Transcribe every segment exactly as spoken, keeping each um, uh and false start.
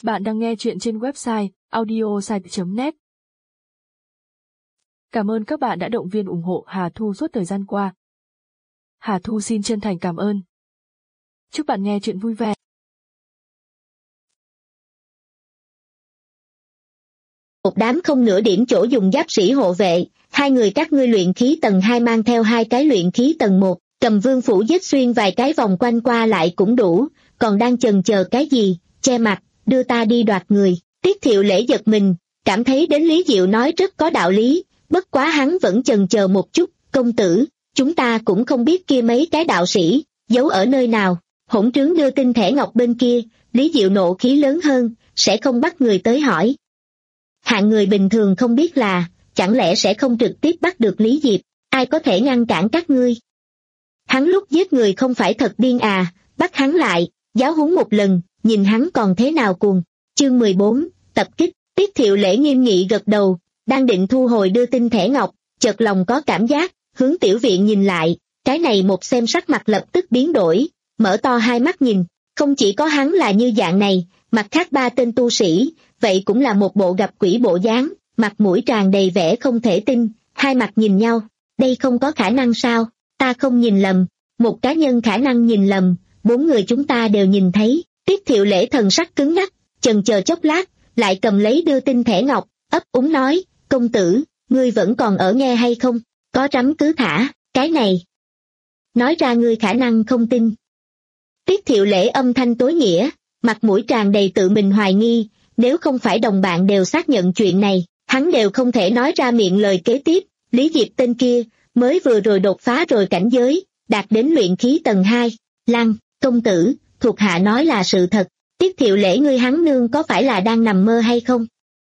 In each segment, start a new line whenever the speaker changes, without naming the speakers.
Bạn đang nghe chuyện trên website audiosite chấm net. Cảm ơn các bạn đã động viên ủng hộ Hà Thu suốt thời gian qua. Hà Thu xin chân thành cảm ơn. Chúc bạn nghe chuyện vui vẻ.
Một đám không nửa điểm chỗ dùng giáp sĩ hộ vệ, hai người các ngươi luyện khí tầng hai mang theo hai cái luyện khí tầng một, cầm vương phủ giết xuyên vài cái vòng quanh qua lại cũng đủ, còn đang chần chờ cái gì, che mặt, đưa ta đi đoạt người. Tiết Thiệu Lễ giật mình, cảm thấy đến Lý Diệu nói rất có đạo lý, bất quá hắn vẫn chần chờ một chút. Công tử, chúng ta cũng không biết kia mấy cái đạo sĩ giấu ở nơi nào. Hỗn trướng đưa tin thẻ ngọc bên kia. Lý Diệu nộ khí lớn hơn, sẽ không bắt người tới hỏi. Hạng người bình thường không biết là, chẳng lẽ sẽ không trực tiếp bắt được Lý Diệp, ai có thể ngăn cản các ngươi? Hắn lúc giết người không phải thật điên à, bắt hắn lại, giáo huấn một lần, nhìn hắn còn thế nào cuồng. Chương mười bốn, tập kích. Tiết Thiệu Lễ nghiêm nghị gật đầu, đang định thu hồi đưa tin thẻ ngọc, chợt lòng có cảm giác, hướng tiểu viện nhìn lại, cái này một xem sắc mặt lập tức biến đổi, mở to hai mắt nhìn, không chỉ có hắn là như dạng này, mặt khác ba tên tu sĩ, vậy cũng là một bộ gặp quỷ bộ dáng, mặt mũi tràn đầy vẻ không thể tin, hai mặt nhìn nhau, đây không có khả năng sao, ta không nhìn lầm, một cá nhân khả năng nhìn lầm, bốn người chúng ta đều nhìn thấy. Tiết Thiệu Lễ thần sắc cứng ngắc, chần chờ chốc lát, lại cầm lấy đưa tin thẻ ngọc, ấp úng nói, công tử, ngươi vẫn còn ở nghe hay không, có rắm cứ thả, cái này. Nói ra ngươi khả năng không tin. Tiết Thiệu Lễ âm thanh tối nghĩa, mặt mũi tràn đầy tự mình hoài nghi, nếu không phải đồng bạn đều xác nhận chuyện này, hắn đều không thể nói ra miệng lời kế tiếp. Lý Diệp tên kia, mới vừa rồi đột phá rồi cảnh giới, đạt đến luyện khí tầng hai, Lăng, công tử, thuộc hạ nói là sự thật, Tiết Thiệu Lễ ngươi hắn nương có phải là đang nằm mơ hay không?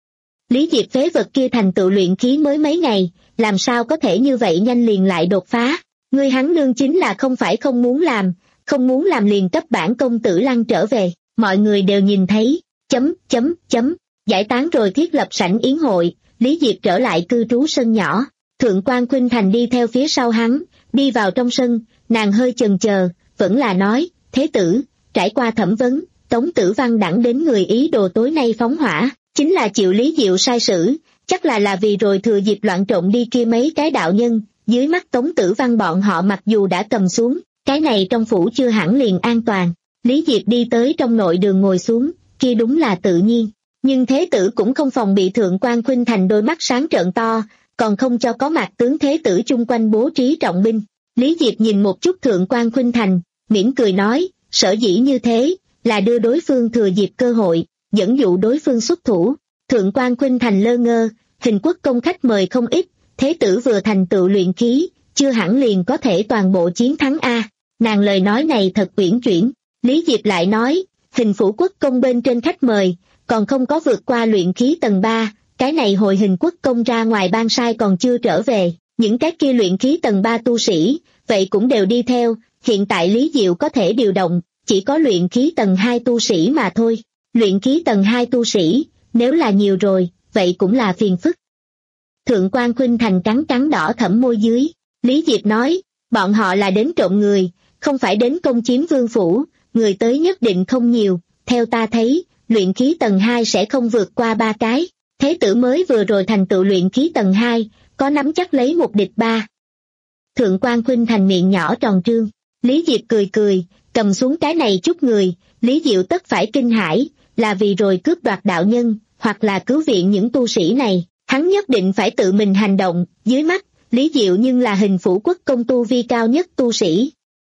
Lý Diệp phế vật kia thành tựu luyện khí mới mấy ngày, làm sao có thể như vậy nhanh liền lại đột phá, ngươi hắn nương chính là không phải không muốn làm, không muốn làm liền cấp bản công tử Lăng trở về, mọi người đều nhìn thấy, chấm, chấm, chấm, giải tán rồi thiết lập sảnh yến hội, Lý Diệp trở lại cư trú sân nhỏ, Thượng quan Khuynh Thành đi theo phía sau hắn, đi vào trong sân, nàng hơi chần chờ, vẫn là nói, thế tử, trải qua thẩm vấn, Tống Tử Văn đẳng đến người ý đồ tối nay phóng hỏa, chính là chịu Lý Diệu sai sử, chắc là là vì rồi thừa dịp loạn trộm đi kia mấy cái đạo nhân, dưới mắt Tống Tử Văn bọn họ mặc dù đã cầm xuống, cái này trong phủ chưa hẳn liền an toàn. Lý Diệp đi tới trong nội đường ngồi xuống, kia đúng là tự nhiên, nhưng thế tử cũng không phòng bị Thượng quan Khuynh Thành đôi mắt sáng trợn to, còn không cho có mặt tướng thế tử chung quanh bố trí trọng binh. Lý Diệp nhìn một chút Thượng quan Khuynh Thành, mỉm cười nói, sở dĩ như thế, là đưa đối phương thừa dịp cơ hội, dẫn dụ đối phương xuất thủ. Thượng quan Khuynh Thành lơ ngơ, Hình Quốc công khách mời không ít, thế tử vừa thành tựu luyện khí, chưa hẳn liền có thể toàn bộ chiến thắng a. Nàng lời nói này thật uyển chuyển. Lý Diệp lại nói, Hình phủ quốc công bên trên khách mời, còn không có vượt qua luyện khí tầng ba, cái này hồi Hình quốc công ra ngoài ban sai còn chưa trở về, những cái kia luyện khí tầng ba tu sĩ, vậy cũng đều đi theo, hiện tại Lý Diệu có thể điều động, chỉ có luyện khí tầng hai tu sĩ mà thôi. Luyện khí tầng hai tu sĩ, nếu là nhiều rồi, vậy cũng là phiền phức. Thượng quan Khuynh Thành cắn cắn đỏ thẫm môi dưới, Lý Diệp nói, bọn họ là đến trộm người, không phải đến công chiếm vương phủ, người tới nhất định không nhiều, theo ta thấy, luyện khí tầng hai sẽ không vượt qua ba cái, thế tử mới vừa rồi thành tựu luyện khí tầng hai, có nắm chắc lấy một địch ba. Thượng quan Khuynh Thành miệng nhỏ tròn trương, Lý Diệp cười cười, cầm xuống cái này chút người, Lý Diệu tất phải kinh hãi, là vì rồi cướp đoạt đạo nhân, hoặc là cứu viện những tu sĩ này, hắn nhất định phải tự mình hành động, dưới mắt, Lý Diệu nhưng là Hình phủ quốc công tu vi cao nhất tu sĩ.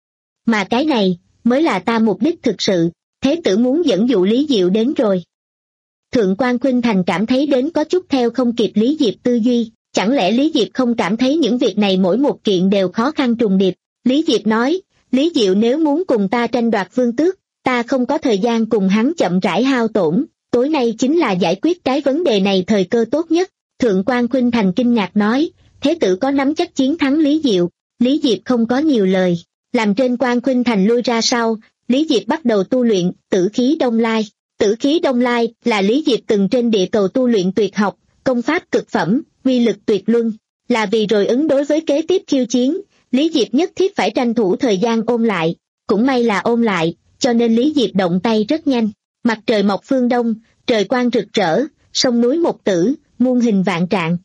Mà cái này, mới là ta mục đích thực sự, thế tử muốn dẫn dụ Lý Diệu đến rồi. Thượng quan Khuynh Thành cảm thấy đến có chút theo không kịp Lý Diệp tư duy, chẳng lẽ Lý Diệp không cảm thấy những việc này mỗi một kiện đều khó khăn trùng điệp. Lý Diệp nói, Lý Diệu nếu muốn cùng ta tranh đoạt vương tước, ta không có thời gian cùng hắn chậm rãi hao tổn, tối nay chính là giải quyết cái vấn đề này thời cơ tốt nhất. Thượng quan Khuynh Thành kinh ngạc nói, thế tử có nắm chắc chiến thắng Lý Diệu. Lý Diệp không có nhiều lời, làm trên quan Khuynh Thành lui ra sau, Lý Diệp bắt đầu tu luyện Tử khí Đông Lai. Tử khí Đông Lai là Lý Diệp từng trên địa cầu tu luyện tuyệt học, công pháp cực phẩm, uy lực tuyệt luân, là vì rồi ứng đối với kế tiếp khiêu chiến, Lý Diệp nhất thiết phải tranh thủ thời gian ôn lại, cũng may là ôn lại, cho nên Lý Diệp động tay rất nhanh. Mặt trời mọc phương đông, trời quang rực rỡ, sông núi một tử, muôn hình vạn trạng.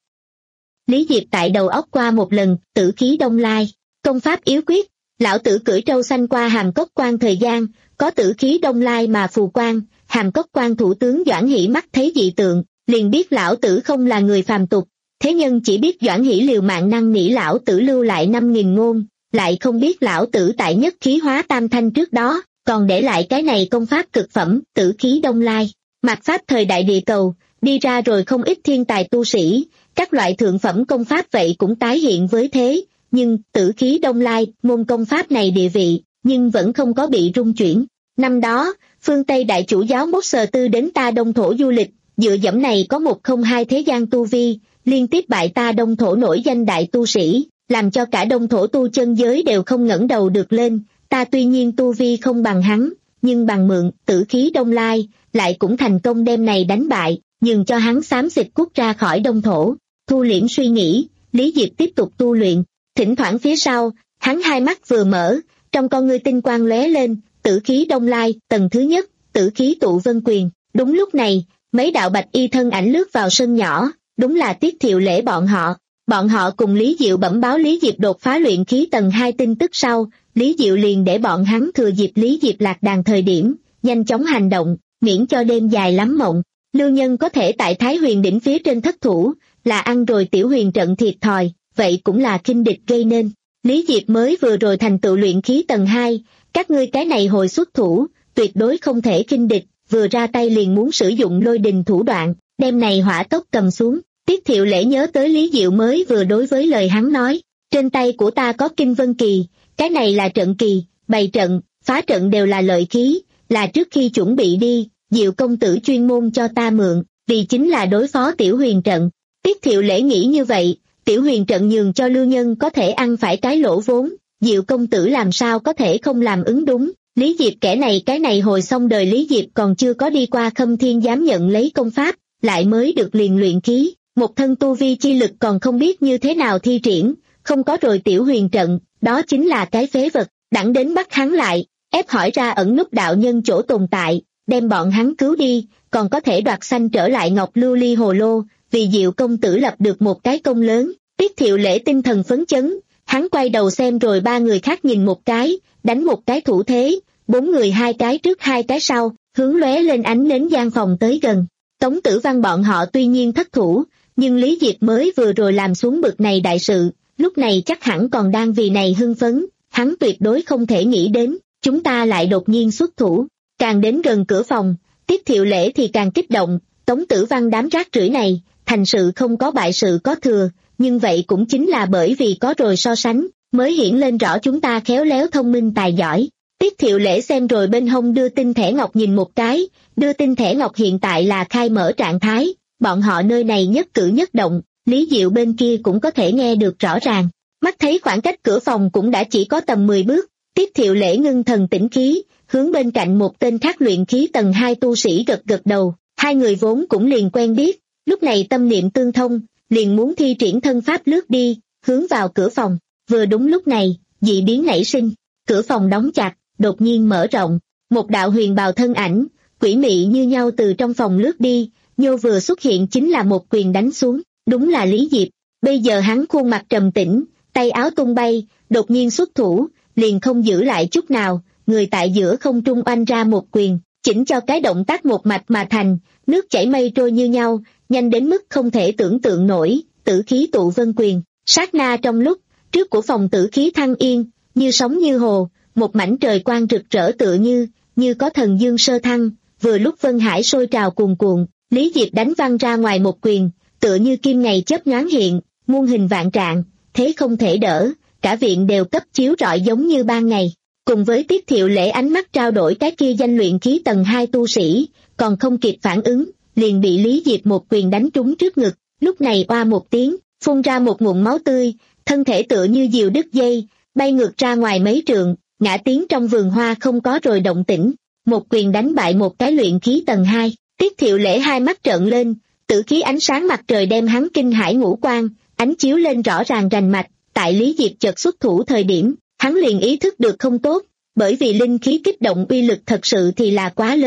Lý Diệp tại đầu óc qua một lần, tử khí đông lai, công pháp yếu quyết, lão tử cưỡi trâu xanh qua hàm cốc quan thời gian, có tử khí đông lai mà phù quan, hàm cốc quan thủ tướng Doãn Hỷ mắt thấy dị tượng, liền biết lão tử không là người phàm tục, thế nhân chỉ biết Doãn Hỷ liều mạng năn nỉ lão tử lưu lại năm nghìn ngôn, lại không biết lão tử tại nhất khí hóa tam thanh trước đó, còn để lại cái này công pháp cực phẩm, tử khí đông lai. Mạt pháp thời đại địa cầu, đi ra rồi không ít thiên tài tu sĩ, các loại thượng phẩm công pháp vậy cũng tái hiện với thế, nhưng tử khí đông lai, môn công pháp này địa vị, nhưng vẫn không có bị rung chuyển. Năm đó, phương Tây đại chủ giáo Mốt Sờ Tư đến ta Đông Thổ du lịch, dựa dẫm này có một không hai thế gian tu vi, liên tiếp bại ta Đông Thổ nổi danh đại tu sĩ, làm cho cả Đông Thổ tu chân giới đều không ngẩng đầu được lên. Ta tuy nhiên tu vi không bằng hắn, nhưng bằng mượn tử khí đông lai, lại cũng thành công đem này đánh bại, nhường cho hắn xám xịt cút ra khỏi Đông Thổ. Thu liễm suy nghĩ, Lý Diệp tiếp tục tu luyện, thỉnh thoảng phía sau, hắn hai mắt vừa mở, trong con ngươi tinh quang lóe lên, tử khí đông lai, tầng thứ nhất, tử khí tụ vân quyền. Đúng lúc này, mấy đạo bạch y thân ảnh lướt vào sân nhỏ, đúng là Tiết Thiệu Lễ bọn họ. Bọn họ cùng Lý Diệu bẩm báo Lý Diệp đột phá luyện khí tầng hai tin tức sau, Lý Diệu liền để bọn hắn thừa dịp Lý Diệp lạc đàn thời điểm, nhanh chóng hành động, miễn cho đêm dài lắm mộng. Lưu Nhân có thể tại Thái Huyền đỉnh phía trên thất thủ, là ăn rồi Tiểu Huyền trận thiệt thòi, vậy cũng là khinh địch gây nên. Lý Diệp mới vừa rồi thành tựu luyện khí tầng hai, các ngươi cái này hồi xuất thủ, tuyệt đối không thể khinh địch, vừa ra tay liền muốn sử dụng lôi đình thủ đoạn, đem này hỏa tốc cầm xuống. Tiết Thiệu Lễ nhớ tới Lý Diệu mới vừa đối với lời hắn nói, trên tay của ta có Kinh Vân Kỳ, cái này là trận kỳ, bày trận, phá trận đều là lợi khí, là trước khi chuẩn bị đi, Diệu công tử chuyên môn cho ta mượn, vì chính là đối phó Tiểu Huyền trận. Tiết Thiệu Lễ nghĩ như vậy, Tiểu Huyền trận nhường cho Lưu Nhân có thể ăn phải cái lỗ vốn, Diệu công tử làm sao có thể không làm ứng đúng. Lý Diệp kẻ này cái này hồi xong đời Lý Diệp còn chưa có đi qua Khâm Thiên dám nhận lấy công pháp, lại mới được liền luyện khí. Một thân tu vi chi lực còn không biết như thế nào thi triển, không có rồi Tiểu Huyền trận, đó chính là cái phế vật, đặng đến bắt hắn lại, ép hỏi ra ẩn núp đạo nhân chỗ tồn tại, đem bọn hắn cứu đi, còn có thể đoạt xanh trở lại Ngọc Lưu Ly Hồ Lô, vì Diệu công tử lập được một cái công lớn. Tiết Thiệu Lễ tinh thần phấn chấn, hắn quay đầu xem rồi ba người khác nhìn một cái, đánh một cái thủ thế, bốn người hai cái trước hai cái sau, hướng lóe lên ánh nến gian phòng tới gần. Tống Tử Văn bọn họ tuy nhiên thất thủ, nhưng Lý Diệp mới vừa rồi làm xuống bực này đại sự, lúc này chắc hẳn còn đang vì này hưng phấn, hắn tuyệt đối không thể nghĩ đến, chúng ta lại đột nhiên xuất thủ. Càng đến gần cửa phòng, Tiết Thiệu Lễ thì càng kích động, Tống Tử Văn đám rác rưởi này, thành sự không có bại sự có thừa, nhưng vậy cũng chính là bởi vì có rồi so sánh, mới hiển lên rõ chúng ta khéo léo thông minh tài giỏi. Tiết Thiệu Lễ xem rồi bên hông đưa tin thẻ ngọc nhìn một cái, đưa tin thẻ ngọc hiện tại là khai mở trạng thái, bọn họ nơi này nhất cử nhất động, Lý Diệu bên kia cũng có thể nghe được rõ ràng. Mắt thấy khoảng cách cửa phòng cũng đã chỉ có tầm mười bước, Tiết Thiệu Lễ ngưng thần tĩnh khí, hướng bên cạnh một tên khác luyện khí tầng hai tu sĩ gật gật đầu, hai người vốn cũng liền quen biết, lúc này tâm niệm tương thông, liền muốn thi triển thân pháp lướt đi, hướng vào cửa phòng. Vừa đúng lúc này, dị biến nảy sinh, cửa phòng đóng chặt, đột nhiên mở rộng, một đạo huyền bào thân ảnh, quỷ mị như nhau từ trong phòng lướt đi, nhô vừa xuất hiện chính là một quyền đánh xuống, đúng là Lý Diệp. Bây giờ hắn khuôn mặt trầm tĩnh, tay áo tung bay, đột nhiên xuất thủ, liền không giữ lại chút nào, người tại giữa không trung oanh ra một quyền, chỉnh cho cái động tác một mạch mà thành, nước chảy mây trôi như nhau, nhanh đến mức không thể tưởng tượng nổi, tử khí tụ vân quyền. Sát na trong lúc, trước của phòng tử khí thăng yên, như sóng như hồ, một mảnh trời quang rực rỡ tựa như, như có thần dương sơ thăng, vừa lúc vân hải sôi trào cuồn cuộn, Lý Diệp đánh văng ra ngoài một quyền, tựa như kim ngày chớp nhoáng hiện, muôn hình vạn trạng, thế không thể đỡ, cả viện đều cấp chiếu rọi giống như ban ngày. Cùng với Tiết Thiệu Lễ ánh mắt trao đổi cái kia danh luyện khí tầng hai tu sĩ, còn không kịp phản ứng, liền bị Lý Diệp một quyền đánh trúng trước ngực, lúc này oa một tiếng, phun ra một ngụm máu tươi, thân thể tựa như diều đứt dây, bay ngược ra ngoài mấy trượng, ngã tiếng trong vườn hoa không có rồi động tĩnh, một quyền đánh bại một cái luyện khí tầng hai. Tiết Thiệu Lễ hai mắt trợn lên, tử khí ánh sáng mặt trời đem hắn kinh hải ngũ quan, ánh chiếu lên rõ ràng rành mạch, tại Lý Diệp chợt xuất thủ thời điểm, hắn liền ý thức được không tốt, bởi vì linh khí kích động uy lực thật sự thì là quá lớn,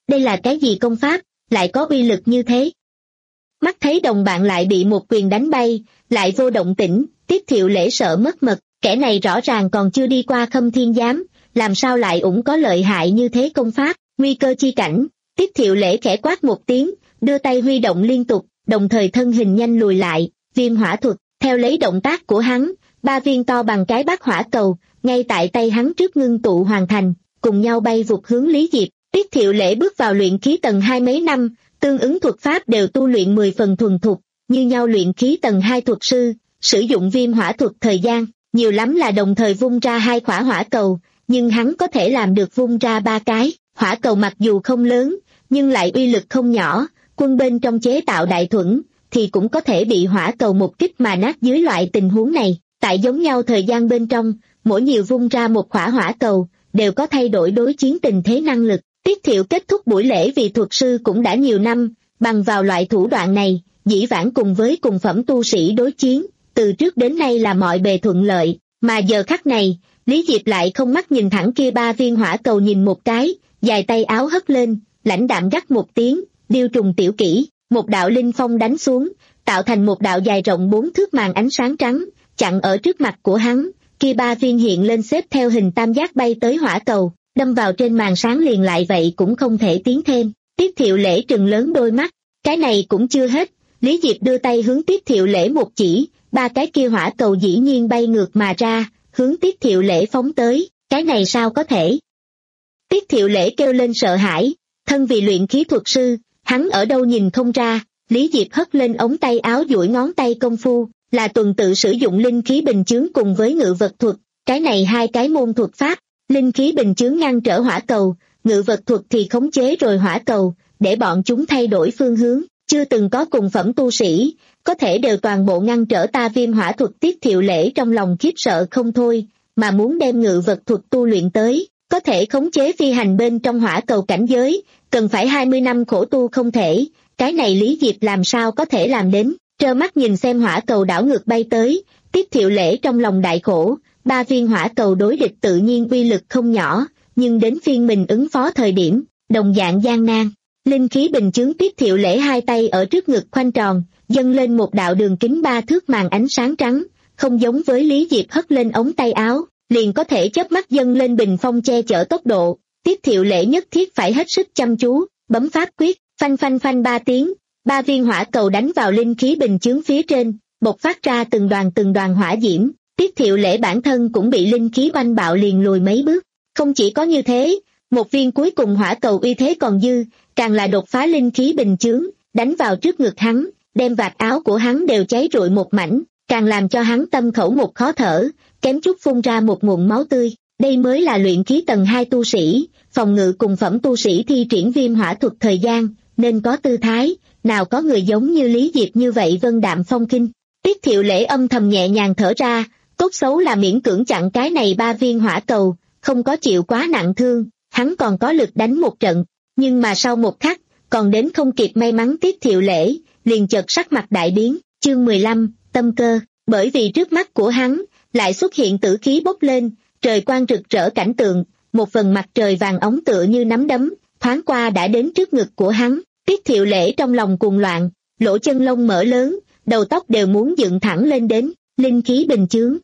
đây là cái gì công pháp, lại có uy lực như thế? Mắt thấy đồng bạn lại bị một quyền đánh bay, lại vô động tĩnh, Tiết Thiệu Lễ sợ mất mật, kẻ này rõ ràng còn chưa đi qua Khâm Thiên Giám, làm sao lại ủng có lợi hại như thế công pháp, nguy cơ chi cảnh. Tiết Thiệu Lễ khẽ quát một tiếng, đưa tay huy động liên tục, đồng thời thân hình nhanh lùi lại, viêm hỏa thuật, theo lấy động tác của hắn, ba viên to bằng cái bát hỏa cầu, ngay tại tay hắn trước ngưng tụ hoàn thành, cùng nhau bay vụt hướng Lý Diệp. Tiết Thiệu Lễ bước vào luyện khí tầng hai mấy năm, tương ứng thuật pháp đều tu luyện mười phần thuần thục, như nhau luyện khí tầng hai thuật sư, sử dụng viêm hỏa thuật thời gian, nhiều lắm là đồng thời vung ra hai quả hỏa cầu, nhưng hắn có thể làm được vung ra ba cái, hỏa cầu mặc dù không lớn, nhưng lại uy lực không nhỏ, quân bên trong chế tạo đại thuẫn, thì cũng có thể bị hỏa cầu một kích mà nát dưới loại tình huống này, tại giống nhau thời gian bên trong, mỗi nhiều vung ra một quả hỏa cầu, đều có thay đổi đối chiến tình thế năng lực. Tiết Thiệu kết thúc buổi lễ vì thuật sư cũng đã nhiều năm, bằng vào loại thủ đoạn này, dĩ vãng cùng với cùng phẩm tu sĩ đối chiến, từ trước đến nay là mọi bề thuận lợi, mà giờ khắc này, Lý Diệp lại không mắt nhìn thẳng kia ba viên hỏa cầu nhìn một cái, dài tay áo hất lên, lãnh đạm gắt một tiếng, điêu trùng tiểu kỹ, một đạo linh phong đánh xuống, tạo thành một đạo dài rộng bốn thước màn ánh sáng trắng, chặn ở trước mặt của hắn, kia ba viên hiện lên xếp theo hình tam giác bay tới hỏa cầu, đâm vào trên màn sáng liền lại vậy cũng không thể tiến thêm. Tiết Thiệu Lễ trừng lớn đôi mắt, cái này cũng chưa hết, Lý Diệp đưa tay hướng Tiết Thiệu Lễ một chỉ, ba cái kia hỏa cầu dĩ nhiên bay ngược mà ra, hướng Tiết Thiệu Lễ phóng tới, cái này sao có thể? Tiết Thiệu Lễ kêu lên sợ hãi, thân vì luyện khí thuật sư, hắn ở đâu nhìn không ra, Lý Diệp hất lên ống tay áo duỗi ngón tay công phu, là tuần tự sử dụng linh khí bình chướng cùng với ngự vật thuật, cái này hai cái môn thuật pháp, linh khí bình chướng ngăn trở hỏa cầu, ngự vật thuật thì khống chế rồi hỏa cầu, để bọn chúng thay đổi phương hướng, chưa từng có cùng phẩm tu sĩ, có thể đều toàn bộ ngăn trở ta viêm hỏa thuật. Tiết Thiệu Lễ trong lòng khiếp sợ không thôi, mà muốn đem ngự vật thuật tu luyện tới, có thể khống chế phi hành bên trong hỏa cầu cảnh giới, cần phải hai mươi năm khổ tu không thể, cái này Lý Diệp làm sao có thể làm đến, trơ mắt nhìn xem hỏa cầu đảo ngược bay tới, Tiết Thiệu Lễ trong lòng đại khổ, ba viên hỏa cầu đối địch tự nhiên uy lực không nhỏ, nhưng đến phiên mình ứng phó thời điểm, đồng dạng gian nan. Linh khí bình chướng. Tiết Thiệu Lễ hai tay ở trước ngực khoanh tròn, dâng lên một đạo đường kính ba thước màn ánh sáng trắng, không giống với Lý Diệp hất lên ống tay áo, liền có thể chớp mắt dâng lên bình phong che chở tốc độ. Tiết Thiệu Lễ nhất thiết phải hết sức chăm chú, bấm pháp quyết, phanh phanh phanh ba tiếng, ba viên hỏa cầu đánh vào linh khí bình chướng phía trên, bộc phát ra từng đoàn từng đoàn hỏa diễm. Tiết Thiệu Lễ bản thân cũng bị linh khí oanh bạo liền lùi mấy bước. Không chỉ có như thế, một viên cuối cùng hỏa cầu uy thế còn dư, càng là đột phá linh khí bình chướng, đánh vào trước ngực hắn, đem vạt áo của hắn đều cháy rụi một mảnh, càng làm cho hắn tâm khẩu một khó thở, kém chút phun ra một ngụm máu tươi. Đây mới là luyện khí tầng hai tu sĩ, phòng ngự cùng phẩm tu sĩ thi triển viêm hỏa thuật thời gian, nên có tư thái, nào có người giống như Lý Diệp như vậy vân đạm phong khinh. Tiết Thiệu Lễ âm thầm nhẹ nhàng thở ra, tốt xấu là miễn cưỡng chặn cái này ba viên hỏa cầu, không có chịu quá nặng thương, hắn còn có lực đánh một trận, nhưng mà sau một khắc, còn đến không kịp may mắn Tiết Thiệu Lễ, liền chợt sắc mặt đại biến. Chương mười lăm, tâm cơ. Bởi vì trước mắt của hắn, lại xuất hiện tử khí bốc lên, trời quang rực rỡ cảnh tượng, một phần mặt trời vàng óng tựa như nắm đấm, thoáng qua đã đến trước ngực của hắn. Tiết Thiệu Lễ trong lòng cuồng loạn, lỗ chân lông mở lớn, đầu tóc đều muốn dựng thẳng lên đến, linh khí bình chướng.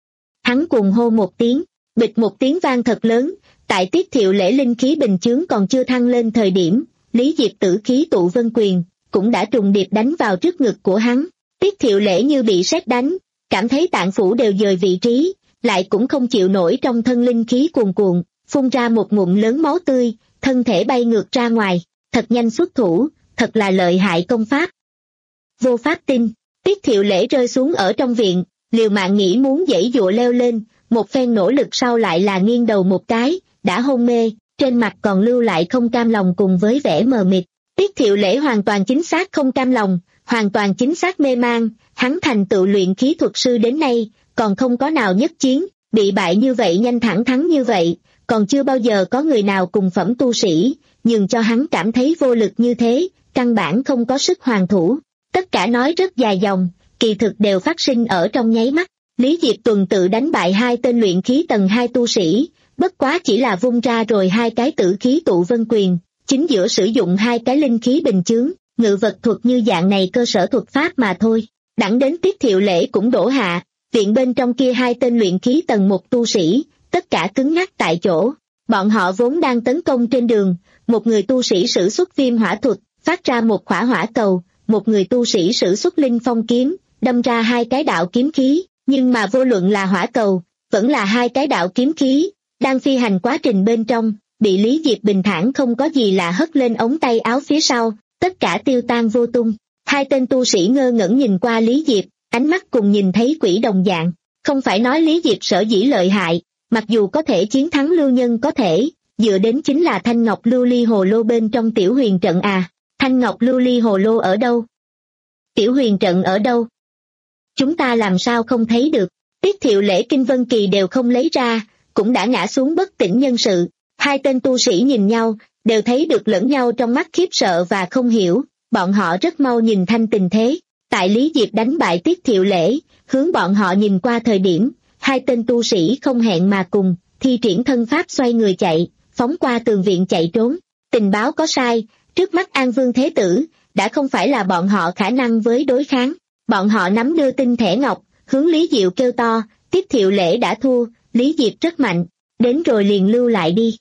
Hắn cuồng hô một tiếng, bịch một tiếng vang thật lớn, tại Tiết Thiệu Lễ linh khí bình chướng còn chưa thăng lên thời điểm, Lý Diệp tử khí tụ vân quyền, cũng đã trùng điệp đánh vào trước ngực của hắn. Tiết Thiệu Lễ như bị sét đánh, cảm thấy tạng phủ đều dời vị trí, lại cũng không chịu nổi trong thân linh khí cuồn cuộn, phun ra một ngụm lớn máu tươi, thân thể bay ngược ra ngoài, thật nhanh xuất thủ, thật là lợi hại công pháp. Vô pháp tin, Tiết Thiệu Lễ rơi xuống ở trong viện, liều mạng nghĩ muốn giãy giụa leo lên, một phen nỗ lực sau lại là nghiêng đầu một cái, đã hôn mê, trên mặt còn lưu lại không cam lòng cùng với vẻ mờ mịt. Tiết Thiệu Lễ hoàn toàn chính xác không cam lòng, hoàn toàn chính xác mê mang, hắn thành tựu luyện khí thuật sư đến nay, còn không có nào nhất chiến, bị bại như vậy nhanh thẳng thắng như vậy, còn chưa bao giờ có người nào cùng phẩm tu sĩ, nhưng cho hắn cảm thấy vô lực như thế, căn bản không có sức hoàn thủ. Tất cả nói rất dài dòng, kỳ thực đều phát sinh ở trong nháy mắt. Lý Diệp tuần tự đánh bại hai tên luyện khí tầng hai tu sĩ, bất quá chỉ là vung ra rồi hai cái tử khí tụ vân quyền, chính giữa sử dụng hai cái linh khí bình chướng, ngự vật thuật như dạng này cơ sở thuật pháp mà thôi. Đẳng đến Tiết Thiệu Lễ cũng đổ hạ, viện bên trong kia hai tên luyện khí tầng một tu sĩ, tất cả cứng ngắc tại chỗ. Bọn họ vốn đang tấn công trên đường, một người tu sĩ sử xuất viêm hỏa thuật, phát ra một khỏa hỏa cầu, một người tu sĩ sử xuất linh phong kiếm, đâm ra hai cái đạo kiếm khí, nhưng mà vô luận là hỏa cầu, vẫn là hai cái đạo kiếm khí, đang phi hành quá trình bên trong, bị Lý Diệp bình thản không có gì là hất lên ống tay áo phía sau, tất cả tiêu tan vô tung. Hai tên tu sĩ ngơ ngẩn nhìn qua Lý Diệp, ánh mắt cùng nhìn thấy quỷ đồng dạng. Không phải nói Lý Diệp sở dĩ lợi hại, mặc dù có thể chiến thắng lưu nhân có thể, dựa đến chính là thanh ngọc lưu ly hồ lô bên trong tiểu huyền trận à. Thanh ngọc lưu ly hồ lô ở đâu? Tiểu huyền trận ở đâu? Chúng ta làm sao không thấy được? Tiết Thiệu Lễ Kinh Vân Kỳ đều không lấy ra, cũng đã ngã xuống bất tỉnh nhân sự. Hai tên tu sĩ nhìn nhau, đều thấy được lẫn nhau trong mắt khiếp sợ và không hiểu. Bọn họ rất mau nhìn thanh tình thế. Tại Lý Diệp đánh bại Tiết Thiệu Lễ, hướng bọn họ nhìn qua thời điểm, hai tên tu sĩ không hẹn mà cùng, thi triển thân pháp xoay người chạy, phóng qua tường viện chạy trốn. Tình báo có sai, trước mắt An Vương Thế Tử, đã không phải là bọn họ khả năng với đối kháng. Bọn họ nắm đưa tin thẻ ngọc, hướng Lý Diệu kêu to, Tiết Thiệu Lễ đã thua, Lý Diệp rất mạnh, đến rồi liền lưu lại đi.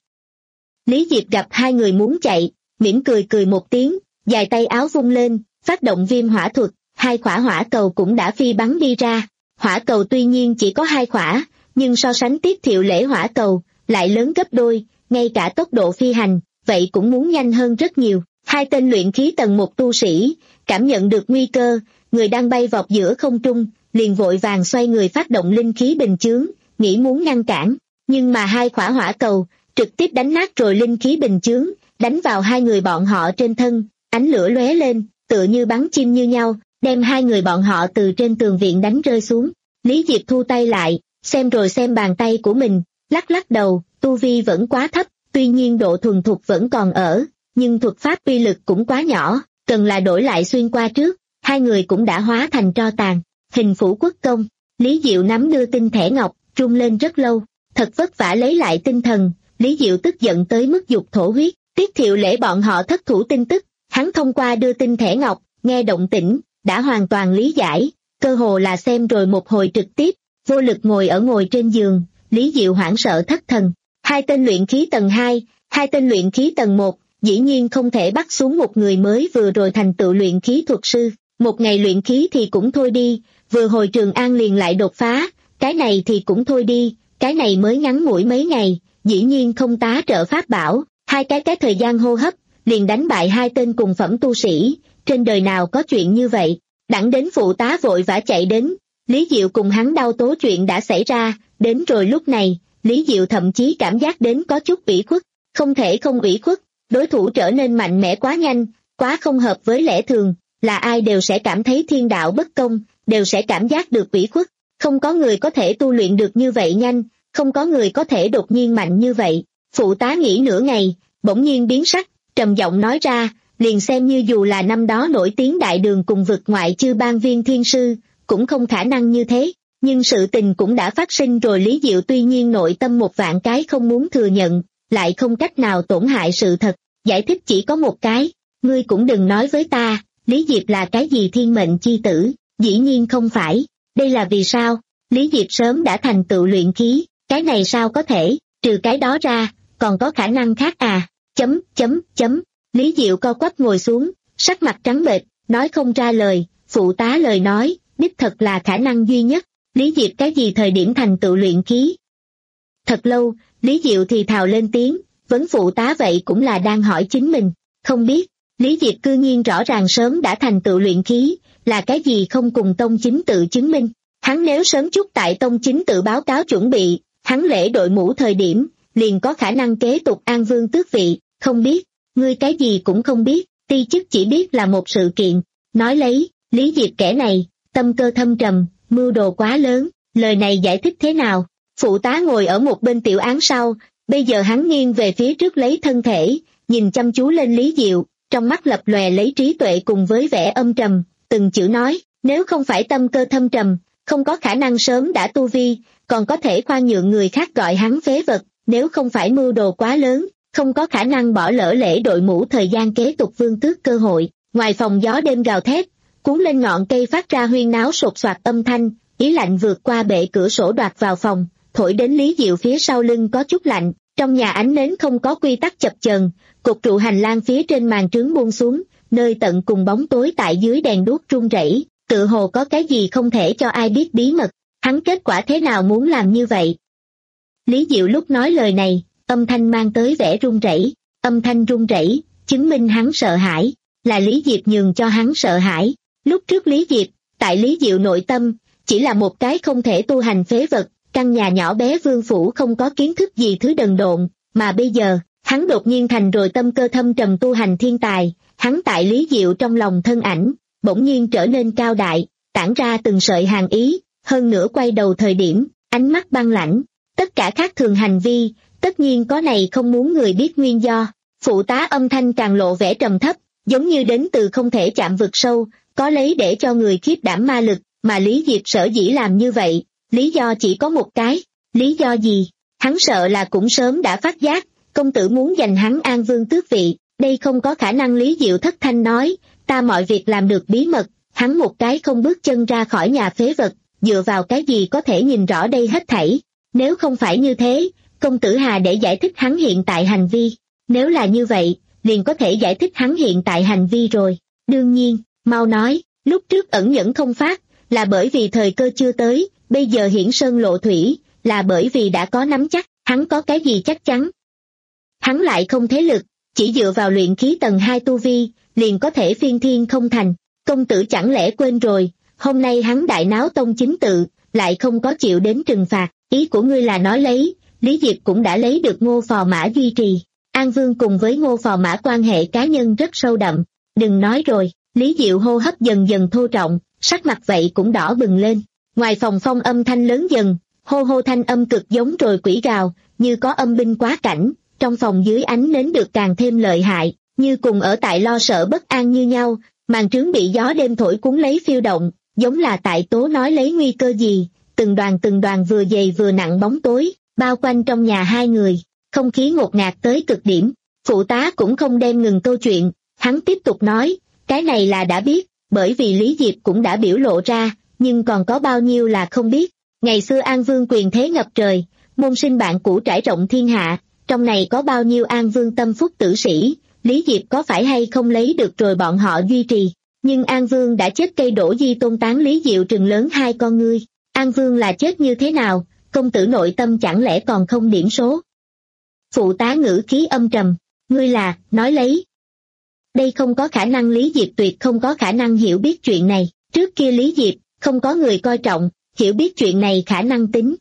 Lý Diệp gặp hai người muốn chạy, mỉm cười cười một tiếng, dài tay áo vung lên, phát động viêm hỏa thuật, hai khỏa hỏa cầu cũng đã phi bắn đi ra. Hỏa cầu tuy nhiên chỉ có hai khỏa, nhưng so sánh Tiết Thiệu Lễ hỏa cầu, lại lớn gấp đôi, ngay cả tốc độ phi hành, vậy cũng muốn nhanh hơn rất nhiều. Hai tên luyện khí tầng một tu sĩ, cảm nhận được nguy cơ, người đang bay vọt giữa không trung, liền vội vàng xoay người phát động linh khí bình chướng, nghĩ muốn ngăn cản, nhưng mà hai khỏa hỏa cầu, trực tiếp đánh nát rồi linh khí bình chướng, đánh vào hai người bọn họ trên thân, ánh lửa lóe lên, tựa như bắn chim như nhau, đem hai người bọn họ từ trên tường viện đánh rơi xuống. Lý Diệp thu tay lại, xem rồi xem bàn tay của mình, lắc lắc đầu, tu vi vẫn quá thấp, tuy nhiên độ thuần thục vẫn còn ở, nhưng thuật pháp uy lực cũng quá nhỏ, cần là đổi lại xuyên qua trước, hai người cũng đã hóa thành tro tàn. Hình phủ quốc công, Lý Diệu nắm đưa tin thẻ ngọc, rung lên rất lâu, thật vất vả lấy lại tinh thần, Lý Diệu tức giận tới mức dục thổ huyết. Tiết Thiệu Lễ bọn họ thất thủ tin tức, hắn thông qua đưa tin thẻ ngọc, nghe động tĩnh, đã hoàn toàn lý giải, cơ hồ là xem rồi một hồi trực tiếp, vô lực ngồi ở ngồi trên giường, Lý Diệu hoảng sợ thất thần. Hai tên luyện khí tầng hai, hai tên luyện khí tầng một, dĩ nhiên không thể bắt xuống một người mới vừa rồi thành tựu luyện khí thuật sư, một ngày luyện khí thì cũng thôi đi, vừa hồi Trường An liền lại đột phá, cái này thì cũng thôi đi, cái này mới ngắn ngủi mấy ngày, dĩ nhiên không tá trợ pháp bảo, hai cái cái thời gian hô hấp, liền đánh bại hai tên cùng phẩm tu sĩ, trên đời nào có chuyện như vậy. Đặng đến phụ tá vội vã chạy đến, Lý Diệu cùng hắn đau tố chuyện đã xảy ra, đến rồi lúc này, Lý Diệu thậm chí cảm giác đến có chút ủy khuất, không thể không ủy khuất, đối thủ trở nên mạnh mẽ quá nhanh, quá không hợp với lẽ thường, là ai đều sẽ cảm thấy thiên đạo bất công, đều sẽ cảm giác được ủy khuất, không có người có thể tu luyện được như vậy nhanh, không có người có thể đột nhiên mạnh như vậy. Phụ tá nghĩ nửa ngày, bỗng nhiên biến sắc, trầm giọng nói ra, liền xem như dù là năm đó nổi tiếng đại đường cùng vực ngoại chư ban viên thiên sư, cũng không khả năng như thế, nhưng sự tình cũng đã phát sinh rồi. Lý Diệu tuy nhiên nội tâm một vạn cái không muốn thừa nhận, lại không cách nào tổn hại sự thật, giải thích chỉ có một cái, ngươi cũng đừng nói với ta, Lý Diệp là cái gì thiên mệnh chi tử, dĩ nhiên không phải, đây là vì sao, Lý Diệp sớm đã thành tựu luyện khí, cái này sao có thể, trừ cái đó ra, còn có khả năng khác à, chấm, chấm, chấm, Lý Diệu co quắp ngồi xuống, sắc mặt trắng bệch, nói không ra lời, phụ tá lời nói, đích thật là khả năng duy nhất, Lý Diệp cái gì thời điểm thành tựu luyện khí. Thật lâu, Lý Diệu thì thào lên tiếng, vấn phụ tá vậy cũng là đang hỏi chính mình, không biết, Lý Diệp cư nhiên rõ ràng sớm đã thành tựu luyện khí, là cái gì không cùng tông chính tự chứng minh, hắn nếu sớm chút tại tông chính tự báo cáo chuẩn bị, hắn lễ đội mũ thời điểm, liền có khả năng kế tục An Vương tước vị, không biết, ngươi cái gì cũng không biết, ti chức chỉ biết là một sự kiện, nói lấy, Lý Diệp kẻ này, tâm cơ thâm trầm, mưu đồ quá lớn, lời này giải thích thế nào, phụ tá ngồi ở một bên tiểu án sau, bây giờ hắn nghiêng về phía trước lấy thân thể, nhìn chăm chú lên Lý Diệu, trong mắt lập lòe lấy trí tuệ cùng với vẻ âm trầm, từng chữ nói, nếu không phải tâm cơ thâm trầm, không có khả năng sớm đã tu vi, còn có thể khoan nhượng người khác gọi hắn phế vật, nếu không phải mưu đồ quá lớn, không có khả năng bỏ lỡ lễ đội mũ thời gian kế tục vương tước cơ hội. Ngoài phòng gió đêm gào thét, cuốn lên ngọn cây phát ra huyên náo sột soạt âm thanh, ý lạnh vượt qua bệ cửa sổ đoạt vào phòng, thổi đến Lý Diệu phía sau lưng có chút lạnh. Trong nhà ánh nến không có quy tắc chập chờn, cột trụ hành lang phía trên màn trướng buông xuống, nơi tận cùng bóng tối tại dưới đèn đuốc run rẩy, tựa hồ có cái gì không thể cho ai biết bí mật. Hắn kết quả thế nào muốn làm như vậy? Lý Diệu lúc nói lời này, âm thanh mang tới vẻ run rẩy, âm thanh run rẩy, chứng minh hắn sợ hãi, là Lý Diệp nhường cho hắn sợ hãi. Lúc trước Lý Diệp, tại Lý Diệu nội tâm, chỉ là một cái không thể tu hành phế vật, căn nhà nhỏ bé vương phủ không có kiến thức gì thứ đần độn, mà bây giờ, hắn đột nhiên thành rồi tâm cơ thâm trầm tu hành thiên tài, hắn tại Lý Diệu trong lòng thân ảnh, bỗng nhiên trở nên cao đại, tản ra từng sợi hàn ý, hơn nữa quay đầu thời điểm, ánh mắt băng lãnh, tất cả khác thường hành vi, tất nhiên có này không muốn người biết nguyên do. Phụ tá âm thanh càng lộ vẻ trầm thấp, giống như đến từ không thể chạm vực sâu, có lấy để cho người khiếp đảm ma lực, mà Lý Diệp sở dĩ làm như vậy, lý do chỉ có một cái. Lý do gì? Hắn sợ là cũng sớm đã phát giác, công tử muốn giành hắn An Vương tước vị, đây không có khả năng. Lý Diệu thất thanh nói, ta mọi việc làm được bí mật, hắn một cái không bước chân ra khỏi nhà phế vật, dựa vào cái gì có thể nhìn rõ đây hết thảy? Nếu không phải như thế, công tử hà để giải thích hắn hiện tại hành vi, nếu là như vậy, liền có thể giải thích hắn hiện tại hành vi rồi. Đương nhiên, mau nói, lúc trước ẩn nhẫn không phát, là bởi vì thời cơ chưa tới, bây giờ hiển sơn lộ thủy, là bởi vì đã có nắm chắc. Hắn có cái gì chắc chắn? Hắn lại không thế lực, chỉ dựa vào luyện khí tầng hai tu vi, liền có thể phiên thiên không thành. Công tử chẳng lẽ quên rồi, hôm nay hắn đại náo tông chính tự, lại không có chịu đến trừng phạt. Ý của ngươi là nói lấy, Lý Diệp cũng đã lấy được Ngô Phò Mã duy trì. An Vương cùng với Ngô Phò Mã quan hệ cá nhân rất sâu đậm. Đừng nói rồi, Lý Diệu hô hấp dần dần thô trọng, sắc mặt vậy cũng đỏ bừng lên. Ngoài phòng phong âm thanh lớn dần, hô hô thanh âm cực giống rồi quỷ gào, như có âm binh quá cảnh. Trong phòng dưới ánh nến được càng thêm lợi hại, như cùng ở tại lo sợ bất an như nhau. Màn trướng bị gió đêm thổi cuốn lấy phiêu động, giống là tại tố nói lấy nguy cơ gì. Từng đoàn từng đoàn vừa dày vừa nặng bóng tối, bao quanh trong nhà hai người, không khí ngột ngạt tới cực điểm. Phụ tá cũng không đem ngừng câu chuyện, hắn tiếp tục nói, cái này là đã biết, bởi vì Lý Diệp cũng đã biểu lộ ra, nhưng còn có bao nhiêu là không biết. Ngày xưa An Vương quyền thế ngập trời, môn sinh bạn cũ trải rộng thiên hạ, trong này có bao nhiêu An Vương tâm phúc tử sĩ, Lý Diệp có phải hay không lấy được rồi bọn họ duy trì. Nhưng An Vương đã chết, cây đổ di tôn tán. Lý Diệu trừng lớn hai con ngươi. An Vương là chết như thế nào, công tử nội tâm chẳng lẽ còn không điểm số? Phụ tá ngữ khí âm trầm, ngươi là, nói lấy. Đây không có khả năng. Lý Diệp tuyệt không có khả năng hiểu biết chuyện này, trước kia Lý Diệp, không có người coi trọng, hiểu biết chuyện này khả năng tính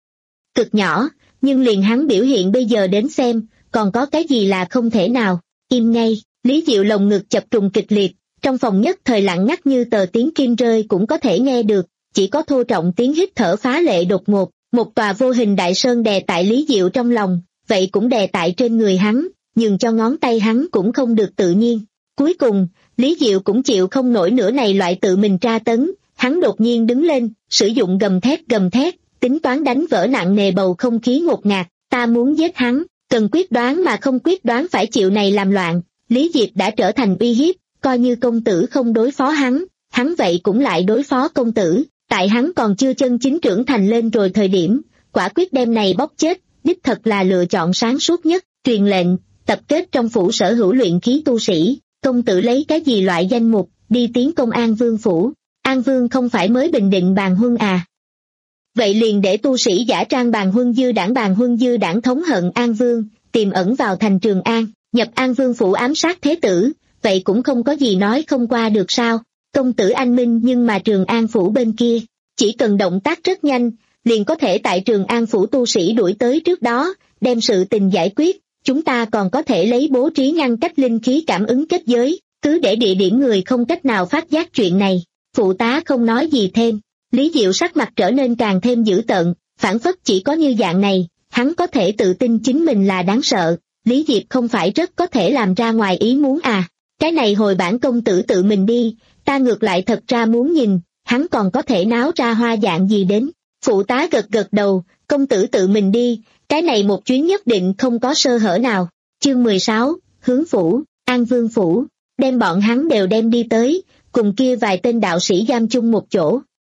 cực nhỏ, nhưng liền hắn biểu hiện bây giờ đến xem, còn có cái gì là không thể nào. Im ngay, Lý Diệu lồng ngực chập trùng kịch liệt, trong phòng nhất thời lặng ngắt như tờ, tiếng kim rơi cũng có thể nghe được. Chỉ có thô trọng tiếng hít thở phá lệ đột ngột, một tòa vô hình đại sơn đè tại Lý Diệu trong lòng, vậy cũng đè tại trên người hắn, nhường cho ngón tay hắn cũng không được tự nhiên. Cuối cùng, Lý Diệu cũng chịu không nổi nữa này loại tự mình tra tấn, hắn đột nhiên đứng lên, sử dụng gầm thét gầm thét, tính toán đánh vỡ nặng nề bầu không khí ngột ngạt. Ta muốn giết hắn, cần quyết đoán mà không quyết đoán phải chịu này làm loạn. Lý Diệp đã trở thành uy hiếp, coi như công tử không đối phó hắn, hắn vậy cũng lại đối phó công tử. Tại hắn còn chưa chân chính trưởng thành lên rồi thời điểm, quả quyết đem này bóc chết, đích thật là lựa chọn sáng suốt nhất. Truyền lệnh, tập kết trong phủ sở hữu luyện khí tu sĩ, công tử lấy cái gì loại danh mục, đi tiến công An Vương phủ. An Vương không phải mới bình định bàn huân à? Vậy liền để tu sĩ giả trang bàn huân dư đảng bàn huân dư đảng thống hận An Vương, tiềm ẩn vào thành Trường An, nhập An Vương phủ ám sát thế tử, vậy cũng không có gì nói không qua được sao? Công tử anh minh, nhưng mà Trường An phủ bên kia, chỉ cần động tác rất nhanh, liền có thể tại Trường An phủ tu sĩ đuổi tới trước đó, đem sự tình giải quyết. Chúng ta còn có thể lấy bố trí ngăn cách linh khí cảm ứng kết giới, cứ để địa điểm người không cách nào phát giác chuyện này. Phụ tá không nói gì thêm, Lý Diệu sắc mặt trở nên càng thêm dữ tợn, phản phất chỉ có như dạng này, hắn có thể tự tin chính mình là đáng sợ. Lý Diệp không phải rất có thể làm ra ngoài ý muốn à? Cái này hồi bản công tử tự mình đi, ta ngược lại thật ra muốn nhìn, hắn còn có thể náo ra hoa dạng gì đến. Phụ tá gật gật đầu, công tử tự mình đi, cái này một chuyến nhất định không có sơ hở nào. Chương mười sáu, hướng phủ, An Vương phủ, đem bọn hắn đều đem đi tới, cùng kia vài tên đạo sĩ giam chung một chỗ.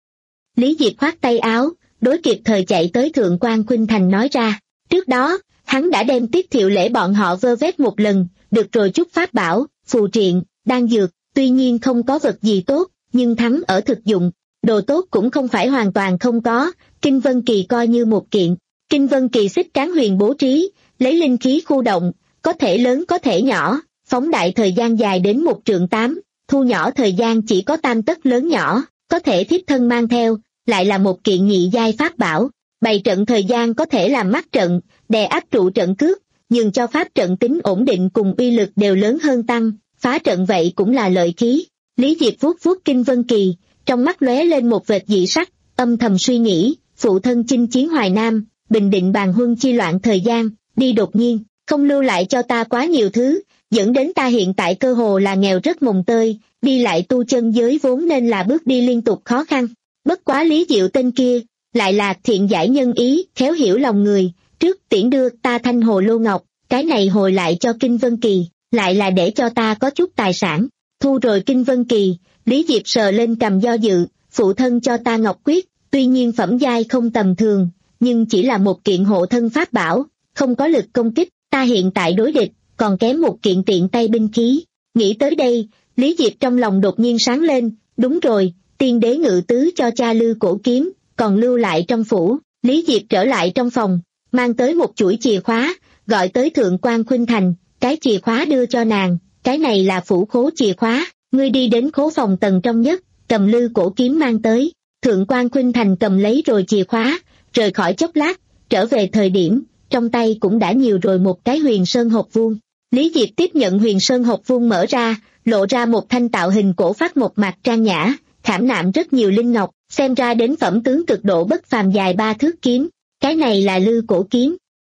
Lý Diệp khoát tay áo, đối kịp thời chạy tới Thượng Quan Khuynh Thành nói ra, trước đó, hắn đã đem Tiết Thiệu Lễ bọn họ vơ vét một lần, được rồi chút pháp bảo, phù triện, đan dược, tuy nhiên không có vật gì tốt, nhưng thắng ở thực dụng, đồ tốt cũng không phải hoàn toàn không có, Kinh Vân Kỳ coi như một kiện, Kinh Vân Kỳ xích tráng huyền bố trí, lấy linh khí khu động, có thể lớn có thể nhỏ, phóng đại thời gian dài đến một trượng tám, thu nhỏ thời gian chỉ có tam tấc lớn nhỏ, có thể thiếp thân mang theo, lại là một kiện nhị giai pháp bảo, bày trận thời gian có thể làm mắt trận, đè áp trụ trận cước, nhường cho pháp trận tính ổn định cùng uy lực đều lớn hơn tăng, phá trận vậy cũng là lợi khí. Lý Diệp vuốt vuốt Kinh Vân Kỳ, trong mắt lóe lên một vệt dị sắc, âm thầm suy nghĩ, phụ thân chinh chiến Hoài Nam, bình định bàn huân chi loạn thời gian, đi đột nhiên, không lưu lại cho ta quá nhiều thứ, dẫn đến ta hiện tại cơ hồ là nghèo rất mồng tơi, đi lại tu chân giới vốn nên là bước đi liên tục khó khăn. Bất quá Lý Diệu tên kia, lại là thiện giải nhân ý, khéo hiểu lòng người, trước tiễn đưa ta thanh hồ lô ngọc, cái này hồi lại cho Kinh Vân Kỳ, lại là để cho ta có chút tài sản. Thu rồi Kinh Vân Kỳ, Lý Diệp sờ lên cầm do dự, phụ thân cho ta ngọc quyết, tuy nhiên phẩm giai không tầm thường, nhưng chỉ là một kiện hộ thân pháp bảo, không có lực công kích, ta hiện tại đối địch, còn kém một kiện tiện tay binh khí. Nghĩ tới đây, Lý Diệp trong lòng đột nhiên sáng lên, đúng rồi, tiên đế ngự tứ cho cha Lư cổ kiếm, còn lưu lại trong phủ. Lý Diệp trở lại trong phòng, mang tới một chuỗi chìa khóa, gọi tới Thượng Quan Khuynh Thành, cái chìa khóa đưa cho nàng, cái này là phủ khố chìa khóa, ngươi đi đến khố phòng tầng trong nhất, cầm Lư cổ kiếm mang tới. Thượng Quan Khuynh Thành cầm lấy rồi chìa khóa, rời khỏi chốc lát, trở về thời điểm, trong tay cũng đã nhiều rồi một cái huyền sơn hộp vuông. Lý Diệp tiếp nhận huyền sơn hộp vuông mở ra, lộ ra một thanh tạo hình cổ phát một mặt trang nhã, khảm nạm rất nhiều linh ngọc, xem ra đến phẩm tướng cực độ bất phàm dài ba thước kiếm, cái này là Lư cổ kiếm.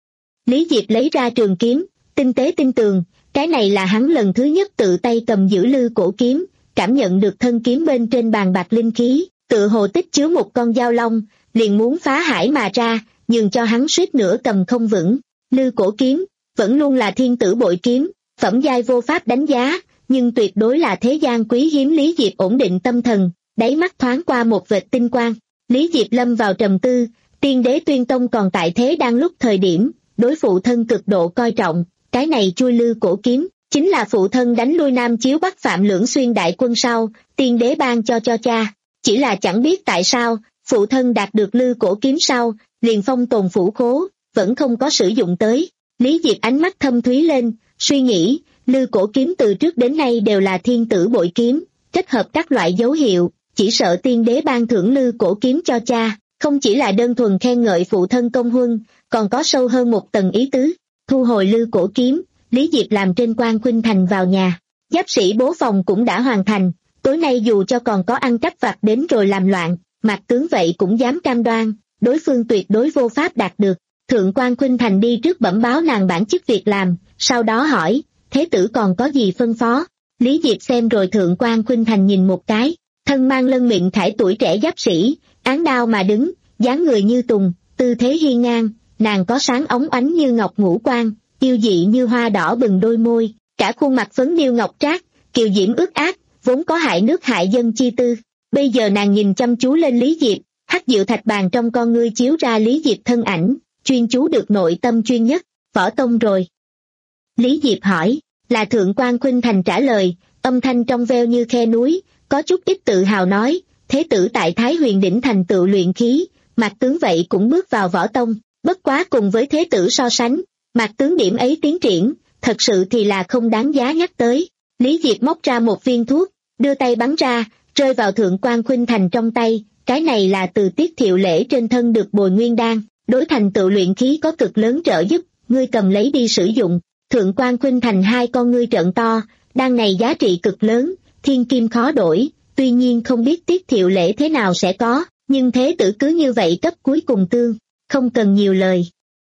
Lý Diệp lấy ra trường kiếm, tinh tế tinh tường, cái này là hắn lần thứ nhất tự tay cầm giữ Lư cổ kiếm, cảm nhận được thân kiếm bên trên bàn bạc linh khí, tự hồ tích chứa một con dao long, liền muốn phá hải mà ra, nhường cho hắn suýt nữa cầm không vững. Lư cổ kiếm vẫn luôn là thiên tử bội kiếm, phẩm giai vô pháp đánh giá, nhưng tuyệt đối là thế gian quý hiếm. Lý Diệp ổn định tâm thần, đáy mắt thoáng qua một vệt tinh quang. Lý Diệp lâm vào trầm tư, tiên đế Tuyên Tông còn tại thế đang lúc thời điểm, đối phụ thân cực độ coi trọng, cái này chui Lư cổ kiếm, chính là phụ thân đánh lui Nam Chiếu Bắc Phạm Lưỡng Xuyên đại quân sau, tiên đế ban cho cho cha, chỉ là chẳng biết tại sao, phụ thân đạt được Lư cổ kiếm sau, liền phong tồn phủ khố, vẫn không có sử dụng tới. Lý Diệp ánh mắt thâm thúy lên, suy nghĩ, Lư cổ kiếm từ trước đến nay đều là thiên tử bội kiếm, kết hợp các loại dấu hiệu, chỉ sợ tiên đế ban thưởng Lư cổ kiếm cho cha, không chỉ là đơn thuần khen ngợi phụ thân công huân, còn có sâu hơn một tầng ý tứ. Thu hồi Lư cổ kiếm, Lý Diệp làm trên Quan Khuynh Thành vào nhà, giáp sĩ bố phòng cũng đã hoàn thành, tối nay dù cho còn có ăn cắp vặt đến rồi làm loạn, Mạc tướng vậy cũng dám cam đoan, đối phương tuyệt đối vô pháp đạt được. Thượng Quan Khuynh Thành đi trước bẩm báo nàng bản chức việc làm, sau đó hỏi, thế tử còn có gì phân phó? Lý Diệp xem rồi Thượng Quan Khuynh Thành nhìn một cái, thân mang lân miệng khải tuổi trẻ giáp sĩ, án đao mà đứng, dáng người như tùng, tư thế hiên ngang, nàng có sáng óng ánh như ngọc ngũ quan, yêu dị như hoa đỏ bừng đôi môi, cả khuôn mặt phấn điêu ngọc trác, kiều diễm ước ác, vốn có hại nước hại dân chi tư. Bây giờ nàng nhìn chăm chú lên Lý Diệp, hắc diệu thạch bàn trong con ngươi chiếu ra Lý Diệp thân ảnh, chuyên chú được nội tâm chuyên nhất. Võ tông rồi? Lý Diệp hỏi. Là Thượng Quan Khuynh Thành trả lời, âm thanh trong veo như khe núi, có chút ít tự hào nói, thế tử tại Thái Huyền đỉnh thành tựu luyện khí, Mạc tướng vậy cũng bước vào võ tông, bất quá cùng với thế tử so sánh, Mạc tướng điểm ấy tiến triển, thật sự thì là không đáng giá nhắc tới. Lý Diệp móc ra một viên thuốc, đưa tay bắn ra, rơi vào Thượng Quan Khuynh Thành trong tay, cái này là từ Tiết Thiệu Lễ trên thân được bồi nguyên đan, đối thành tựu luyện khí có cực lớn trợ giúp, ngươi cầm lấy đi sử dụng. Thượng Quan Khuynh Thành hai con ngươi trợn to, đan này giá trị cực lớn, thiên kim khó đổi, tuy nhiên không biết Tiết Thiệu Lễ thế nào sẽ có, nhưng thế tử cứ như vậy cấp cuối cùng tương, không cần nhiều lời.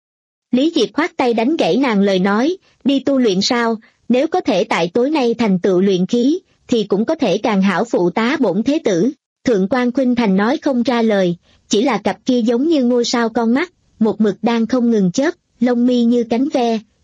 Lý Diệp khoát tay đánh gãy nàng lời nói, đi tu luyện sao, nếu có thể tại tối nay thành tựu luyện khí, thì cũng có thể càng hảo phụ tá bổn thế tử. Thượng Quan Khuynh Thành nói không ra lời, chỉ là cặp kia giống như ngôi sao con mắt, một mực đang không ngừng chớp, lông mi như cánh ve,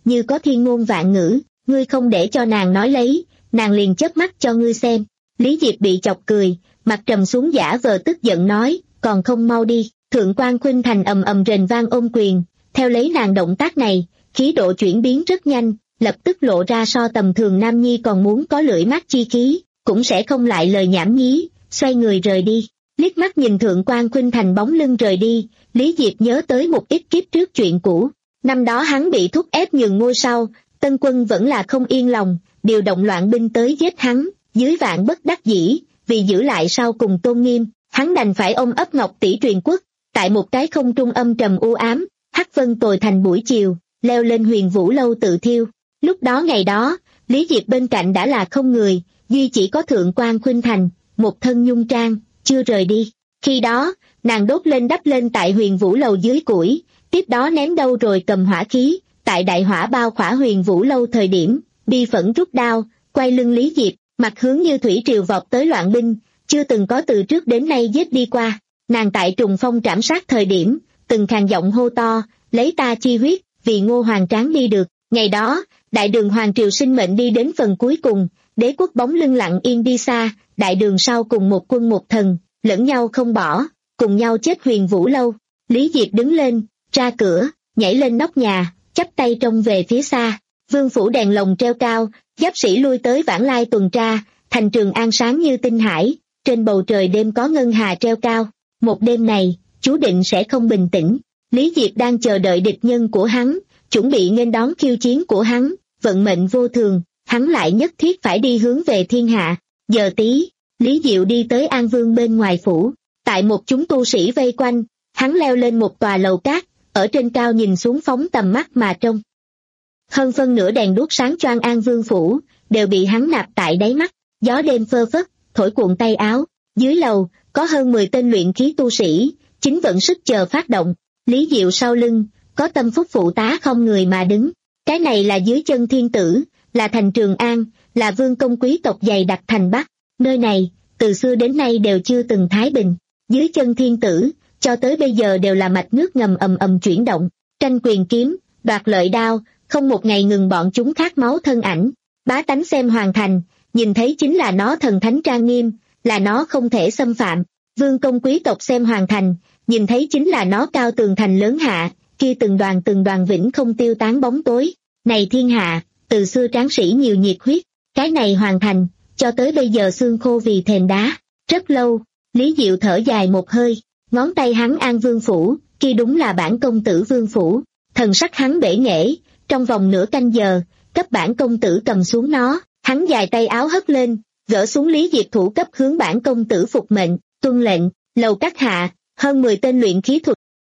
như có thiên ngôn vạn ngữ, ngươi không để cho nàng nói lấy, nàng liền chớp mắt cho ngươi xem. Lý Diệp bị chọc cười, mặt trầm xuống giả vờ tức giận nói, còn không mau đi. Thượng quan Khuynh Thành ầm ầm rền vang ôm quyền, theo lấy nàng động tác này, khí độ chuyển biến rất nhanh, lập tức lộ ra so tầm thường nam nhi còn muốn có lưỡi mắt chi khí, cũng sẽ không lại lời nhảm nhí, xoay người rời đi. Liếc mắt nhìn Thượng quan Khuynh Thành bóng lưng rời đi, Lý Diệp nhớ tới một ít kiếp trước chuyện cũ. Năm đó hắn bị thúc ép nhường ngôi sau, Tân Quân vẫn là không yên lòng, điều động loạn binh tới giết hắn, dưới vạn bất đắc dĩ, vì giữ lại sau cùng tôn nghiêm, hắn đành phải ôm ấp Ngọc tỷ truyền quốc, tại một cái không trung âm trầm u ám, hắc vân tồi thành buổi chiều, leo lên Huyền Vũ lâu tự thiêu. Lúc đó ngày đó, Lý Diệp bên cạnh đã là không người, duy chỉ có Thượng quan Khuynh Thành, một thân nhung trang, chưa rời đi. Khi đó, nàng đốt lên đắp lên tại Huyền Vũ lầu dưới củi, tiếp đó ném đâu rồi cầm hỏa khí, tại đại hỏa bao khỏa Huyền Vũ lâu thời điểm, bi phẫn rút đao, quay lưng Lý Diệp, mặt hướng như thủy triều vọt tới loạn binh, chưa từng có từ trước đến nay giết đi qua. Nàng tại trùng phong trảm sát thời điểm, từng khàn giọng hô to, lấy ta chi huyết, vì Ngô Hoàng tráng đi được. Ngày đó, đại đường Hoàng triều sinh mệnh đi đến phần cuối cùng, đế quốc bóng lưng lặng yên đi xa, đại đường sau cùng một quân một thần, lẫn nhau không bỏ, cùng nhau chết Huyền Vũ lâu. Lý Diệp đứng lên, ra cửa, nhảy lên nóc nhà, chắp tay trông về phía xa. Vương phủ đèn lồng treo cao, giáp sĩ lui tới vãng lai tuần tra, thành Trường An sáng như tinh hải, trên bầu trời đêm có ngân hà treo cao. Một đêm này, chú định sẽ không bình tĩnh. Lý Diệp đang chờ đợi địch nhân của hắn, chuẩn bị nghênh đón khiêu chiến của hắn, vận mệnh vô thường, hắn lại nhất thiết phải đi hướng về thiên hạ. Giờ tí, Lý Diệu đi tới An Vương bên ngoài phủ, tại một chúng tu sĩ vây quanh, hắn leo lên một tòa lầu cát, ở trên cao nhìn xuống phóng tầm mắt mà trông. Hơn phân nửa đèn đuốc sáng choang An Vương phủ, đều bị hắn nạp tại đáy mắt, gió đêm phơ phất, thổi cuộn tay áo. Dưới lầu, có hơn mười tên luyện khí tu sĩ, chính vận sức chờ phát động. Lý Diệu sau lưng, có Tâm Phúc phụ tá không người mà đứng. Cái này là dưới chân thiên tử, là thành Trường An, là vương công quý tộc dày đặc thành Bắc. Nơi này, từ xưa đến nay đều chưa từng thái bình. Dưới chân thiên tử, cho tới bây giờ đều là mạch nước ngầm ầm ầm chuyển động, tranh quyền kiếm, đoạt lợi đao, không một ngày ngừng bọn chúng khát máu thân ảnh. Bá tánh xem hoàng thành, nhìn thấy chính là nó thần thánh trang nghiêm, là nó không thể xâm phạm. Vương công quý tộc xem hoàng thành, nhìn thấy chính là nó cao tường thành lớn hạ, kia từng đoàn từng đoàn vĩnh không tiêu tán bóng tối. Này thiên hạ, từ xưa tráng sĩ nhiều nhiệt huyết, cái này hoàng thành, cho tới bây giờ xương khô vì thềm đá. Rất lâu, Lý Diệu thở dài một hơi, ngón tay hắn An Vương phủ, kia đúng là bản công tử Vương phủ. Thần sắc hắn bể nghệ, trong vòng nửa canh giờ, cấp bản công tử cầm xuống nó, hắn dài tay áo hất lên, gỡ xuống Lý Diệp thủ cấp hướng bản công tử phục mệnh, tuân lệnh. Lầu các hạ, hơn mười tên luyện khí thuật.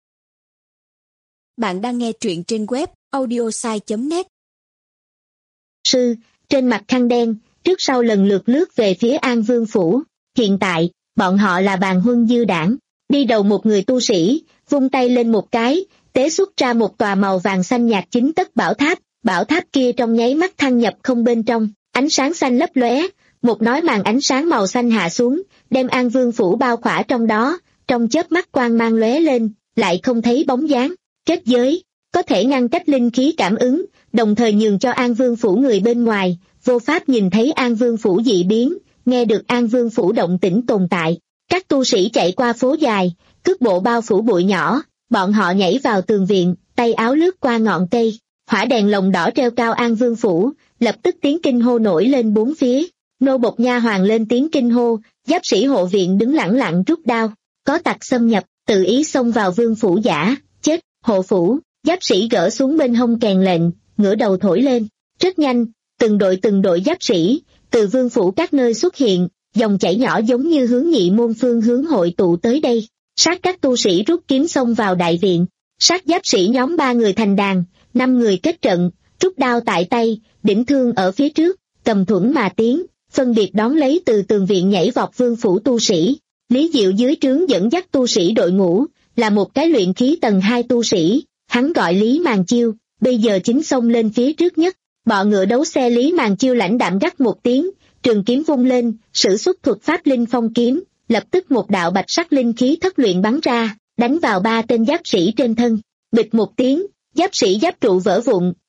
Bạn đang nghe truyện trên web audiosai chấm net.
Sư, trên mặt khăn đen, trước sau lần lượt lướt về phía An Vương phủ. Hiện tại, bọn họ là bàn huân dư đảng. Đi đầu một người tu sĩ, vung tay lên một cái, tế xuất ra một tòa màu vàng xanh nhạt chính tất bảo tháp. Bảo tháp kia trong nháy mắt thăng nhập không bên trong, ánh sáng xanh lấp lóe, một nói màn ánh sáng màu xanh hạ xuống, đem An Vương phủ bao khỏa trong đó, trong chớp mắt quang mang lóe lên, lại không thấy bóng dáng. Kết giới, có thể ngăn cách linh khí cảm ứng, đồng thời nhường cho An Vương phủ người bên ngoài, vô pháp nhìn thấy An Vương phủ dị biến, nghe được An Vương phủ động tĩnh tồn tại. Các tu sĩ chạy qua phố dài, cước bộ bao phủ bụi nhỏ, bọn họ nhảy vào tường viện, tay áo lướt qua ngọn cây, hỏa đèn lồng đỏ treo cao An Vương phủ, lập tức tiếng kinh hô nổi lên bốn phía. Nô bộc nha hoàng lên tiếng kinh hô, giáp sĩ hộ viện đứng lẳng lặng rút đao, có tặc xâm nhập, tự ý xông vào vương phủ giả, chết. Hộ phủ, giáp sĩ gỡ xuống bên hông kèn lệnh, ngửa đầu thổi lên. Rất nhanh, từng đội từng đội giáp sĩ, từ vương phủ các nơi xuất hiện, dòng chảy nhỏ giống như hướng nhị môn phương hướng hội tụ tới đây. Sát các tu sĩ rút kiếm xông vào đại viện, sát giáp sĩ nhóm ba người thành đàn, năm người kết trận, rút đao tại tay, đỉnh thương ở phía trước, cầm thuẫn mà tiến, phân biệt đón lấy từ tường viện nhảy vọt vương phủ tu sĩ. Lý Diệu dưới trướng dẫn dắt tu sĩ đội ngũ, là một cái luyện khí tầng hai tu sĩ, hắn gọi Lý Màn Chiêu, bây giờ chính xông lên phía trước nhất. Bọ ngựa đấu xe Lý Màn Chiêu lãnh đạm gắt một tiếng, trường kiếm vung lên, sử xuất thuật pháp linh phong kiếm, lập tức một đạo bạch sắc linh khí thất luyện bắn ra, đánh vào ba tên giáp sĩ trên thân. Bịch một tiếng, giáp sĩ giáp trụ vỡ vụn,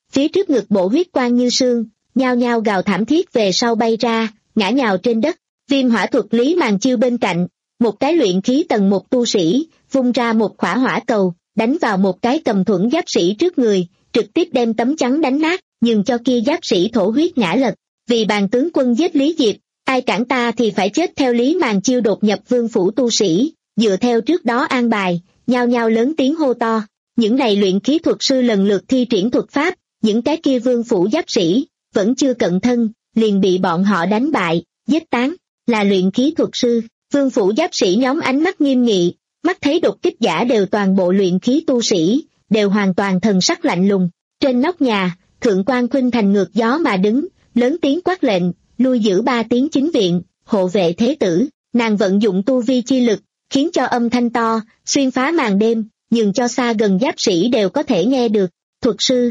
phía trước ngực bộ huyết quang như sương, nhao nhao gào thảm thiết về sau bay ra, ngã nhào trên đất. Viêm hỏa thuật Lý Màn Chiêu bên cạnh, một cái luyện khí tầng một tu sĩ, vung ra một khỏa hỏa cầu, đánh vào một cái cầm thuẫn giáp sĩ trước người, trực tiếp đem tấm chắn đánh nát, nhường cho kia giáp sĩ thổ huyết ngã lật. Vì bàn tướng quân giết Lý Diệp, ai cản ta thì phải chết. Theo Lý Màn Chiêu đột nhập vương phủ tu sĩ, dựa theo trước đó an bài, nhao nhao lớn tiếng hô to. Những này luyện khí thuật sư lần lượt thi triển thuật pháp, những cái kia vương phủ giáp sĩ, vẫn chưa cận thân, liền bị bọn họ đánh bại, giết tán. Là luyện khí thuật sư, vương phủ giáp sĩ nhóm ánh mắt nghiêm nghị, mắt thấy đột kích giả đều toàn bộ luyện khí tu sĩ, đều hoàn toàn thần sắc lạnh lùng. Trên nóc nhà, Thượng quan Khuynh Thành ngược gió mà đứng, lớn tiếng quát lệnh, lui giữ ba tiếng chính viện, hộ vệ thế tử. Nàng vận dụng tu vi chi lực, khiến cho âm thanh to, xuyên phá màn đêm, nhường cho xa gần giáp sĩ đều có thể nghe được. Thuật sư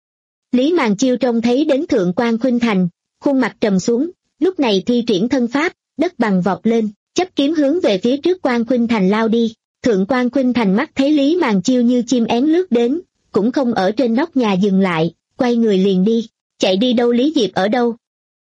Lý Màn Chiêu trông thấy đến Thượng quan Khuynh Thành, khuôn mặt trầm xuống, lúc này thi triển thân pháp, đất bằng vọt lên, chấp kiếm hướng về phía trước quan Khuynh Thành lao đi. Thượng quan Khuynh Thành mắt thấy Lý Màn Chiêu như chim én lướt đến, cũng không ở trên nóc nhà dừng lại, quay người liền đi. Chạy đi đâu? Lý Diệp ở đâu?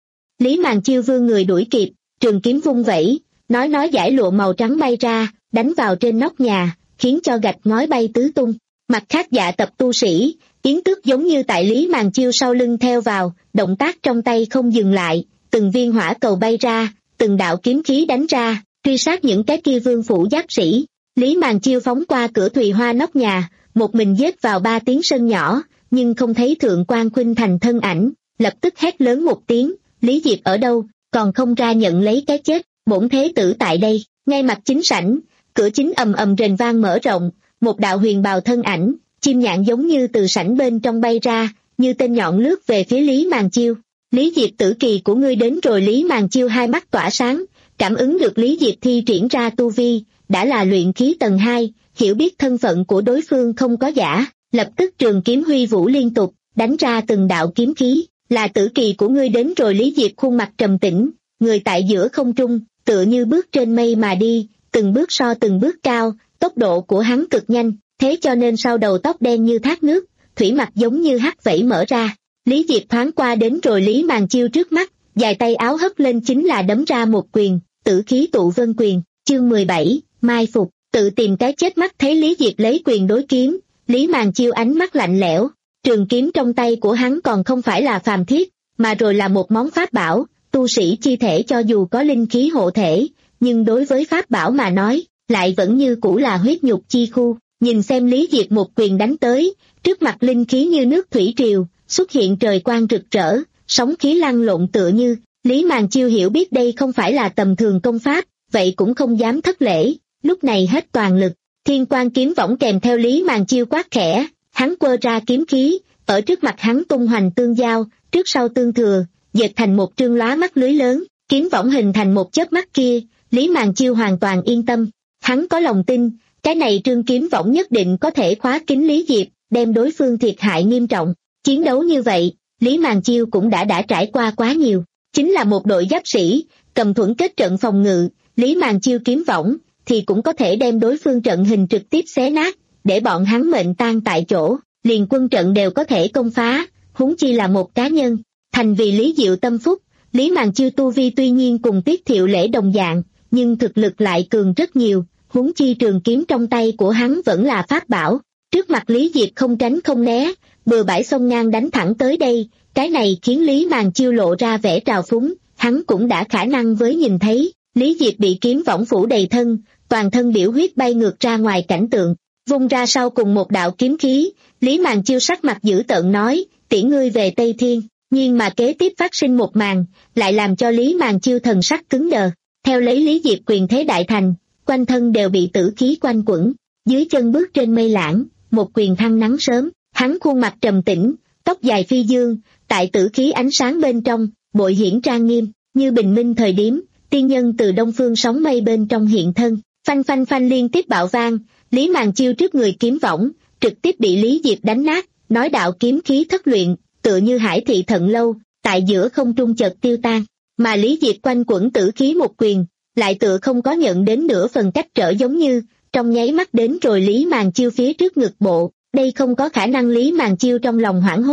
Lý Màn Chiêu vươn người đuổi kịp, trường kiếm vung vẩy, nói nói giải lụa màu trắng bay ra, đánh vào trên nóc nhà, khiến cho gạch ngói bay tứ tung. Mặt khác dạ tập tu sĩ, Yến Tước giống như tại Lý Màn Chiêu sau lưng theo vào, động tác trong tay không dừng lại, từng viên hỏa cầu bay ra, từng đạo kiếm khí đánh ra, truy sát những cái kia vương phủ giáp sĩ. Lý Màn Chiêu phóng qua cửa Thùy Hoa nóc nhà, một mình giết vào ba tiếng sân nhỏ, nhưng không thấy Thượng quan Khuynh Thành thân ảnh, lập tức hét lớn một tiếng, Lý Diệp ở đâu, còn không ra nhận lấy cái chết, bổn thế tử tại đây. Ngay mặt chính sảnh, cửa chính ầm ầm rền vang mở rộng, một đạo huyền bào thân ảnh, chim nhạn giống như từ sảnh bên trong bay ra, như tên nhọn lướt về phía Lý Màn Chiêu. Lý Diệp, tử kỳ của ngươi đến rồi. Lý Màn Chiêu hai mắt tỏa sáng, cảm ứng được Lý Diệp thi triển ra tu vi, đã là luyện khí tầng hai, hiểu biết thân phận của đối phương không có giả, lập tức trường kiếm huy vũ liên tục, đánh ra từng đạo kiếm khí. Là tử kỳ của ngươi đến rồi. Lý Diệp khuôn mặt trầm tĩnh, người tại giữa không trung, tựa như bước trên mây mà đi, từng bước so từng bước cao, tốc độ của hắn cực nhanh, thế cho nên sau đầu tóc đen như thác nước, thủy mặc giống như hắc vẩy mở ra. Lý Diệp thoáng qua đến rồi Lý Màn Chiêu trước mắt, dài tay áo hất lên chính là đấm ra một quyền, tử khí tụ vân quyền. Chương mười bảy, mai phục, tự tìm cái chết. Mắt thấy Lý Diệp lấy quyền đối kiếm, Lý Màn Chiêu ánh mắt lạnh lẽo, trường kiếm trong tay của hắn còn không phải là phàm thiết, mà rồi là một món pháp bảo. Tu sĩ chi thể cho dù có linh khí hộ thể, nhưng đối với pháp bảo mà nói, lại vẫn như cũ là huyết nhục chi khu. Nhìn xem Lý Diệp một quyền đánh tới, trước mặt linh khí như nước thủy triều, xuất hiện trời quang rực rỡ, sóng khí lăn lộn tựa như. Lý Màn Chiêu hiểu biết đây không phải là tầm thường công pháp, vậy cũng không dám thất lễ, lúc này hết toàn lực, thiên quang kiếm võng kèm theo Lý Màn Chiêu quát khẽ, hắn quơ ra kiếm khí, ở trước mặt hắn tung hoành tương giao, trước sau tương thừa, dệt thành một trương lóa mắt lưới lớn, kiếm võng hình thành một chớp mắt kia. Lý Màn Chiêu hoàn toàn yên tâm, hắn có lòng tin, cái này trương kiếm võng nhất định có thể khóa kín Lý Diệp, đem đối phương thiệt hại nghiêm trọng. Chiến đấu như vậy, Lý Màn Chiêu cũng đã đã trải qua quá nhiều, chính là một đội giáp sĩ, cầm thuẫn kết trận phòng ngự, Lý Màn Chiêu kiếm võng, thì cũng có thể đem đối phương trận hình trực tiếp xé nát, để bọn hắn mệnh tan tại chỗ, liền quân trận đều có thể công phá, huống chi là một cá nhân. Thành vì Lý Diệu tâm phúc, Lý Màn Chiêu tu vi tuy nhiên cùng Tiết Thiệu Lễ đồng dạng, nhưng thực lực lại cường rất nhiều, huống chi trường kiếm trong tay của hắn vẫn là pháp bảo. Trước mặt Lý Diệp không tránh không né, bừa bãi xông ngang đánh thẳng tới đây, cái này khiến Lý Màn Chiêu lộ ra vẻ trào phúng, hắn cũng đã khả năng với nhìn thấy, Lý Diệp bị kiếm võng phủ đầy thân, toàn thân biểu huyết bay ngược ra ngoài cảnh tượng, vung ra sau cùng một đạo kiếm khí, Lý Màn Chiêu sắc mặt dữ tợn nói, tiễn ngươi về Tây Thiên. Nhưng mà kế tiếp phát sinh một màn, lại làm cho Lý Màn Chiêu thần sắc cứng đờ, theo lấy Lý Diệp quyền thế đại thành, quanh thân đều bị tử khí quanh quẩn, dưới chân bước trên mây lãng, một quyền thăng nắng sớm, hắn khuôn mặt trầm tĩnh, tóc dài phi dương, tại tử khí ánh sáng bên trong, bội hiển trang nghiêm, như bình minh thời điểm, tiên nhân từ đông phương sóng mây bên trong hiện thân, phanh phanh phanh liên tiếp bạo vang, Lý Màn Chiêu trước người kiếm võng, trực tiếp bị Lý Diệp đánh nát, nói đạo kiếm khí thất luyện, tựa như hải thị thận lâu, tại giữa không trung chợt tiêu tan, mà Lý Diệp quanh quẩn tử khí một quyền, lại tựa không có nhận đến nửa phần cách trở giống như, trong nháy mắt đến rồi Lý Màn Chiêu phía trước ngực bộ, đây không có khả năng. Lý Màn Chiêu trong lòng hoảng hốt,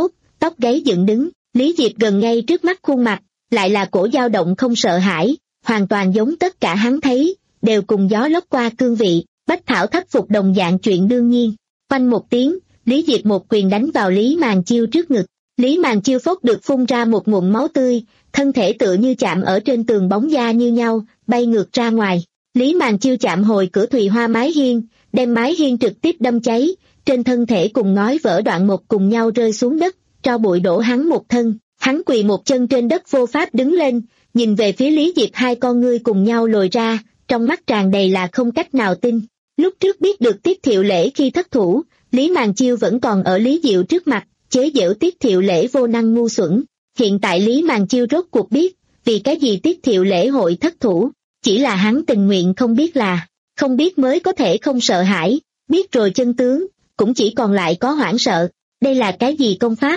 tóc gáy dựng đứng. Lý Diệp gần ngay trước mắt khuôn mặt, lại là cổ dao động không sợ hãi, hoàn toàn giống tất cả hắn thấy, đều cùng gió lốc qua cương vị, bách thảo thất phục đồng dạng chuyện đương nhiên. Quanh một tiếng, Lý Diệp một quyền đánh vào Lý Màn Chiêu trước ngực. Lý Màn Chiêu phốc được phun ra một ngụm máu tươi, thân thể tựa như chạm ở trên tường bóng da như nhau, bay ngược ra ngoài. Lý Màn Chiêu chạm hồi cửa Thùy Hoa mái hiên, đem mái hiên trực tiếp đâm cháy, trên thân thể cùng ngói vỡ đoạn một cùng nhau rơi xuống đất, tro bụi đổ hắn một thân. Hắn quỳ một chân trên đất vô pháp đứng lên, nhìn về phía Lý Diệp, hai con ngươi cùng nhau lồi ra, trong mắt tràn đầy là không cách nào tin. Lúc trước biết được Tiết Thiệu Lễ khi thất thủ, Lý Màn Chiêu vẫn còn ở Lý Diệu trước mặt, chế giễu Tiết Thiệu Lễ vô năng ngu xuẩn. Hiện tại Lý Màn Chiêu rốt cuộc biết, vì cái gì Tiết Thiệu Lễ hội thất thủ, chỉ là hắn tình nguyện không biết là, không biết mới có thể không sợ hãi, biết rồi chân tướng, cũng chỉ còn lại có hoảng sợ. Đây là cái gì công pháp?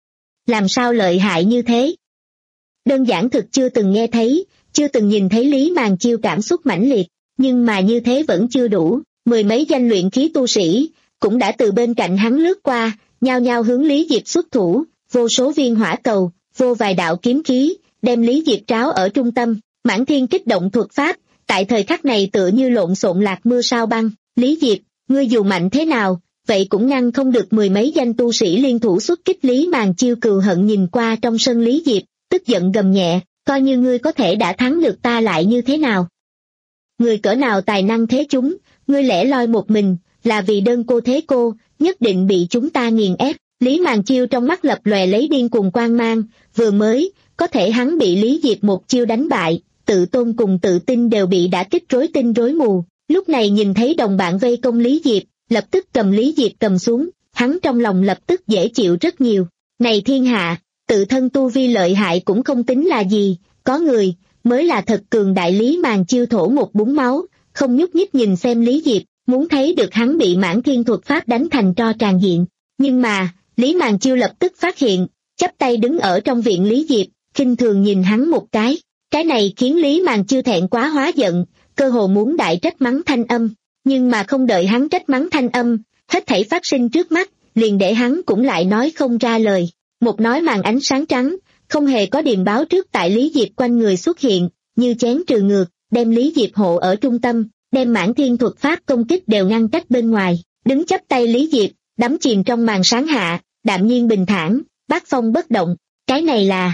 Làm sao lợi hại như thế? Đơn giản thực chưa từng nghe thấy, chưa từng nhìn thấy Lý Màn Chiêu cảm xúc mãnh liệt, nhưng mà như thế vẫn chưa đủ. Mười mấy danh luyện khí tu sĩ cũng đã từ bên cạnh hắn lướt qua, nhao nhao hướng Lý Diệp xuất thủ, vô số viên hỏa cầu, vô vài đạo kiếm khí, đem Lý Diệp tráo ở trung tâm. Mãn Thiên kích động thuật pháp, tại thời khắc này tựa như lộn xộn lạc mưa sao băng. Lý Diệp, ngươi dù mạnh thế nào, vậy cũng ngăn không được mười mấy danh tu sĩ liên thủ xuất kích. Lý Màn Chiêu cừu hận nhìn qua trong sân Lý Diệp, tức giận gầm nhẹ, coi như ngươi có thể đã thắng được ta lại như thế nào? Người cỡ nào tài năng thế chúng, ngươi lẻ loi một mình, là vì đơn cô thế cô, nhất định bị chúng ta nghiền ép. Lý Màn Chiêu trong mắt lập lòe lấy điên cuồng quang mang, vừa mới, có thể hắn bị Lý Diệp một chiêu đánh bại, tự tôn cùng tự tin đều bị đả kích rối tinh rối mù. Lúc này nhìn thấy đồng bạn vây công Lý Diệp, lập tức cầm Lý Diệp cầm xuống, hắn trong lòng lập tức dễ chịu rất nhiều. Này thiên hạ, tự thân tu vi lợi hại cũng không tính là gì, có người, mới là thật cường đại. Lý Màn Chiêu thổ một búng máu, không nhúc nhích nhìn xem Lý Diệp, muốn thấy được hắn bị Mãn Thiên thuật pháp đánh thành tro tràn diện. Nhưng mà, Lý Màn Chiêu lập tức phát hiện, chắp tay đứng ở trong viện Lý Diệp, khinh thường nhìn hắn một cái. Cái này khiến Lý Màn Chiêu thẹn quá hóa giận, cơ hồ muốn đại trách mắng thanh âm. Nhưng mà không đợi hắn trách mắng thanh âm, hết thảy phát sinh trước mắt, liền để hắn cũng lại nói không ra lời. Một nói màn ánh sáng trắng, không hề có điềm báo trước tại Lý Diệp quanh người xuất hiện, như chén trừ ngược, đem Lý Diệp hộ ở trung tâm, đem Mãn Thiên thuật pháp công kích đều ngăn cách bên ngoài. Đứng chắp tay Lý Diệp, đắm chìm trong màn sáng hạ, đạm nhiên bình thản, bát phong bất động. Cái này là...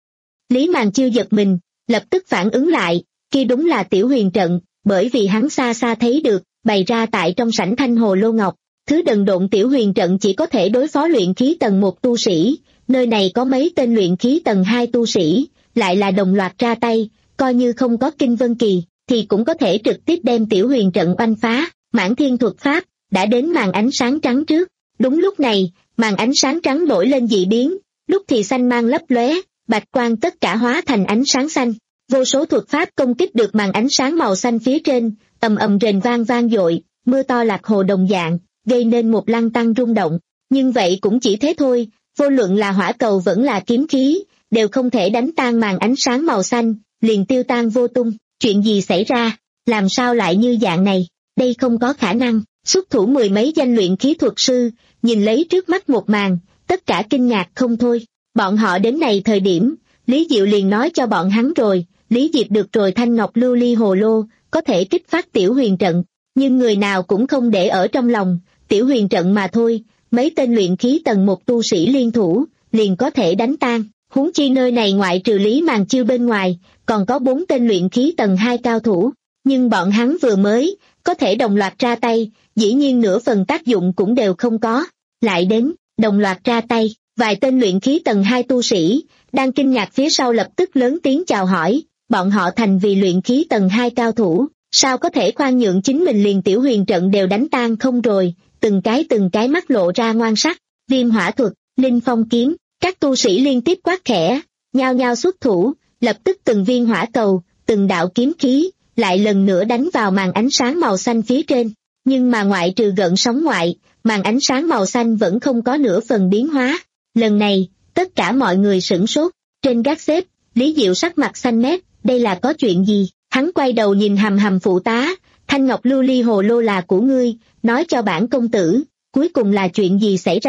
Lý Màn Chiêu giật mình, lập tức phản ứng lại, kia đúng là Tiểu Huyền trận, bởi vì hắn xa xa thấy được, bày ra tại trong sảnh thanh hồ lô ngọc. Thứ đần độn Tiểu Huyền trận chỉ có thể đối phó luyện khí tầng một tu sĩ, nơi này có mấy tên luyện khí tầng hai tu sĩ, lại là đồng loạt ra tay, coi như không có Kinh Vân Kỳ, thì cũng có thể trực tiếp đem Tiểu Huyền trận oanh phá. Mãn Thiên thuật pháp, đã đến màn ánh sáng trắng trước. Đúng lúc này, màn ánh sáng trắng nổi lên dị biến, lúc thì xanh mang lấp lóe, bạch quang tất cả hóa thành ánh sáng xanh. Vô số thuật pháp công kích được màn ánh sáng màu xanh phía trên, ầm ầm rền vang vang dội, mưa to lạc hồ đồng dạng, gây nên một lăng tăng rung động. Nhưng vậy cũng chỉ thế thôi, vô luận là hỏa cầu vẫn là kiếm khí, đều không thể đánh tan màn ánh sáng màu xanh, liền tiêu tan vô tung. Chuyện gì xảy ra, làm sao lại như dạng này, đây không có khả năng. Xuất thủ mười mấy danh luyện khí thuật sư, nhìn lấy trước mắt một màn, tất cả kinh ngạc không thôi. Bọn họ đến này thời điểm, Lý Diệu liền nói cho bọn hắn rồi, Lý Diệp được rồi thanh ngọc lưu ly hồ lô, có thể kích phát Tiểu Huyền trận, nhưng người nào cũng không để ở trong lòng, Tiểu Huyền trận mà thôi, mấy tên luyện khí tầng một tu sĩ liên thủ, liền có thể đánh tan. Huống chi nơi này ngoại trừ Lý Màn Chiêu bên ngoài, còn có bốn tên luyện khí tầng hai cao thủ, nhưng bọn hắn vừa mới, có thể đồng loạt ra tay, dĩ nhiên nửa phần tác dụng cũng đều không có. Lại đến, đồng loạt ra tay, vài tên luyện khí tầng hai tu sĩ, đang kinh ngạc phía sau lập tức lớn tiếng chào hỏi, bọn họ thành vì luyện khí tầng hai cao thủ, sao có thể khoan nhượng chính mình liền Tiểu Huyền trận đều đánh tan không rồi, từng cái từng cái mắt lộ ra ngoan sắc. Viêm hỏa thuật, linh phong kiếm, các tu sĩ liên tiếp quát khẽ, nhao nhao xuất thủ, lập tức từng viên hỏa cầu, từng đạo kiếm khí, lại lần nữa đánh vào màn ánh sáng màu xanh phía trên. Nhưng mà ngoại trừ gợn sóng ngoại, màn ánh sáng màu xanh vẫn không có nửa phần biến hóa. Lần này, tất cả mọi người sửng sốt, trên gác xếp, Lý Diệu sắc mặt xanh mét, đây là có chuyện gì? Hắn quay đầu nhìn hầm hầm phụ tá, thanh ngọc lưu ly hồ lô là của ngươi, nói cho bản công tử, cuối cùng là chuyện gì xảy ra?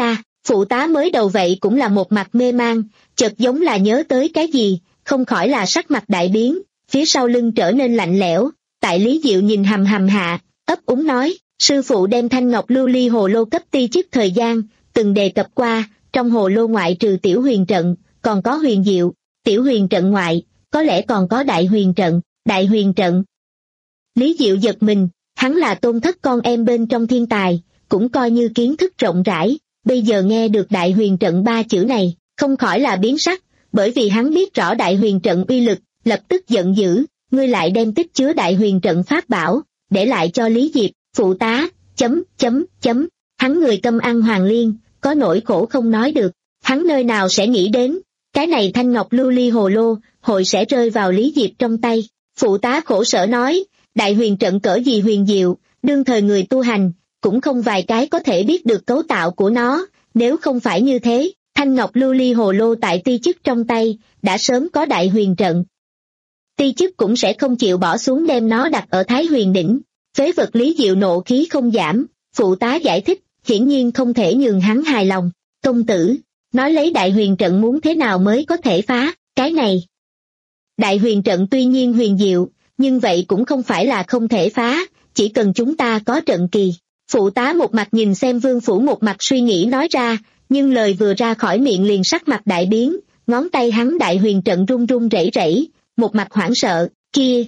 Phụ tá mới đầu vậy cũng là một mặt mê man, chợt giống là nhớ tới cái gì, không khỏi là sắc mặt đại biến, phía sau lưng trở nên lạnh lẽo. Tại Lý Diệu nhìn hầm hầm hạ, ấp úng nói, sư phụ đem thanh ngọc lưu ly hồ lô cấp ti chức thời gian, từng đề cập qua, trong hồ lô ngoại trừ tiểu huyền trận, còn có huyền diệu, tiểu huyền trận ngoại, có lẽ còn có đại huyền trận, đại huyền trận. Lý Diệu giật mình, hắn là tôn thất con em bên trong thiên tài, cũng coi như kiến thức rộng rãi, bây giờ nghe được đại huyền trận ba chữ này, không khỏi là biến sắc, bởi vì hắn biết rõ đại huyền trận uy lực, lập tức giận dữ, ngươi lại đem tích chứa đại huyền trận pháp bảo, để lại cho Lý Diệp, phụ tá, chấm, chấm, chấm, hắn người câm ăn hoàng liên, có nỗi khổ không nói được, hắn nơi nào sẽ nghĩ đến, cái này thanh ngọc lưu ly hồ lô, hội sẽ rơi vào Lý Diệp trong tay, phụ tá khổ sở nói, đại huyền trận cỡ gì huyền diệu, đương thời người tu hành, cũng không vài cái có thể biết được cấu tạo của nó, nếu không phải như thế, thanh ngọc lưu ly hồ lô tại ti chức trong tay, đã sớm có đại huyền trận. Ti chức cũng sẽ không chịu bỏ xuống đem nó đặt ở Thái Huyền Đỉnh, phế vật Lý Diệu nộ khí không giảm, phụ tá giải thích, hiển nhiên không thể nhường hắn hài lòng, công tử, nói lấy đại huyền trận muốn thế nào mới có thể phá, cái này. Đại huyền trận tuy nhiên huyền diệu, nhưng vậy cũng không phải là không thể phá, chỉ cần chúng ta có trận kỳ. Phụ tá một mặt nhìn xem Vương Phủ một mặt suy nghĩ nói ra, nhưng lời vừa ra khỏi miệng liền sắc mặt đại biến, ngón tay hắn đại huyền trận run run rẩy rẩy, một mặt hoảng sợ, kia.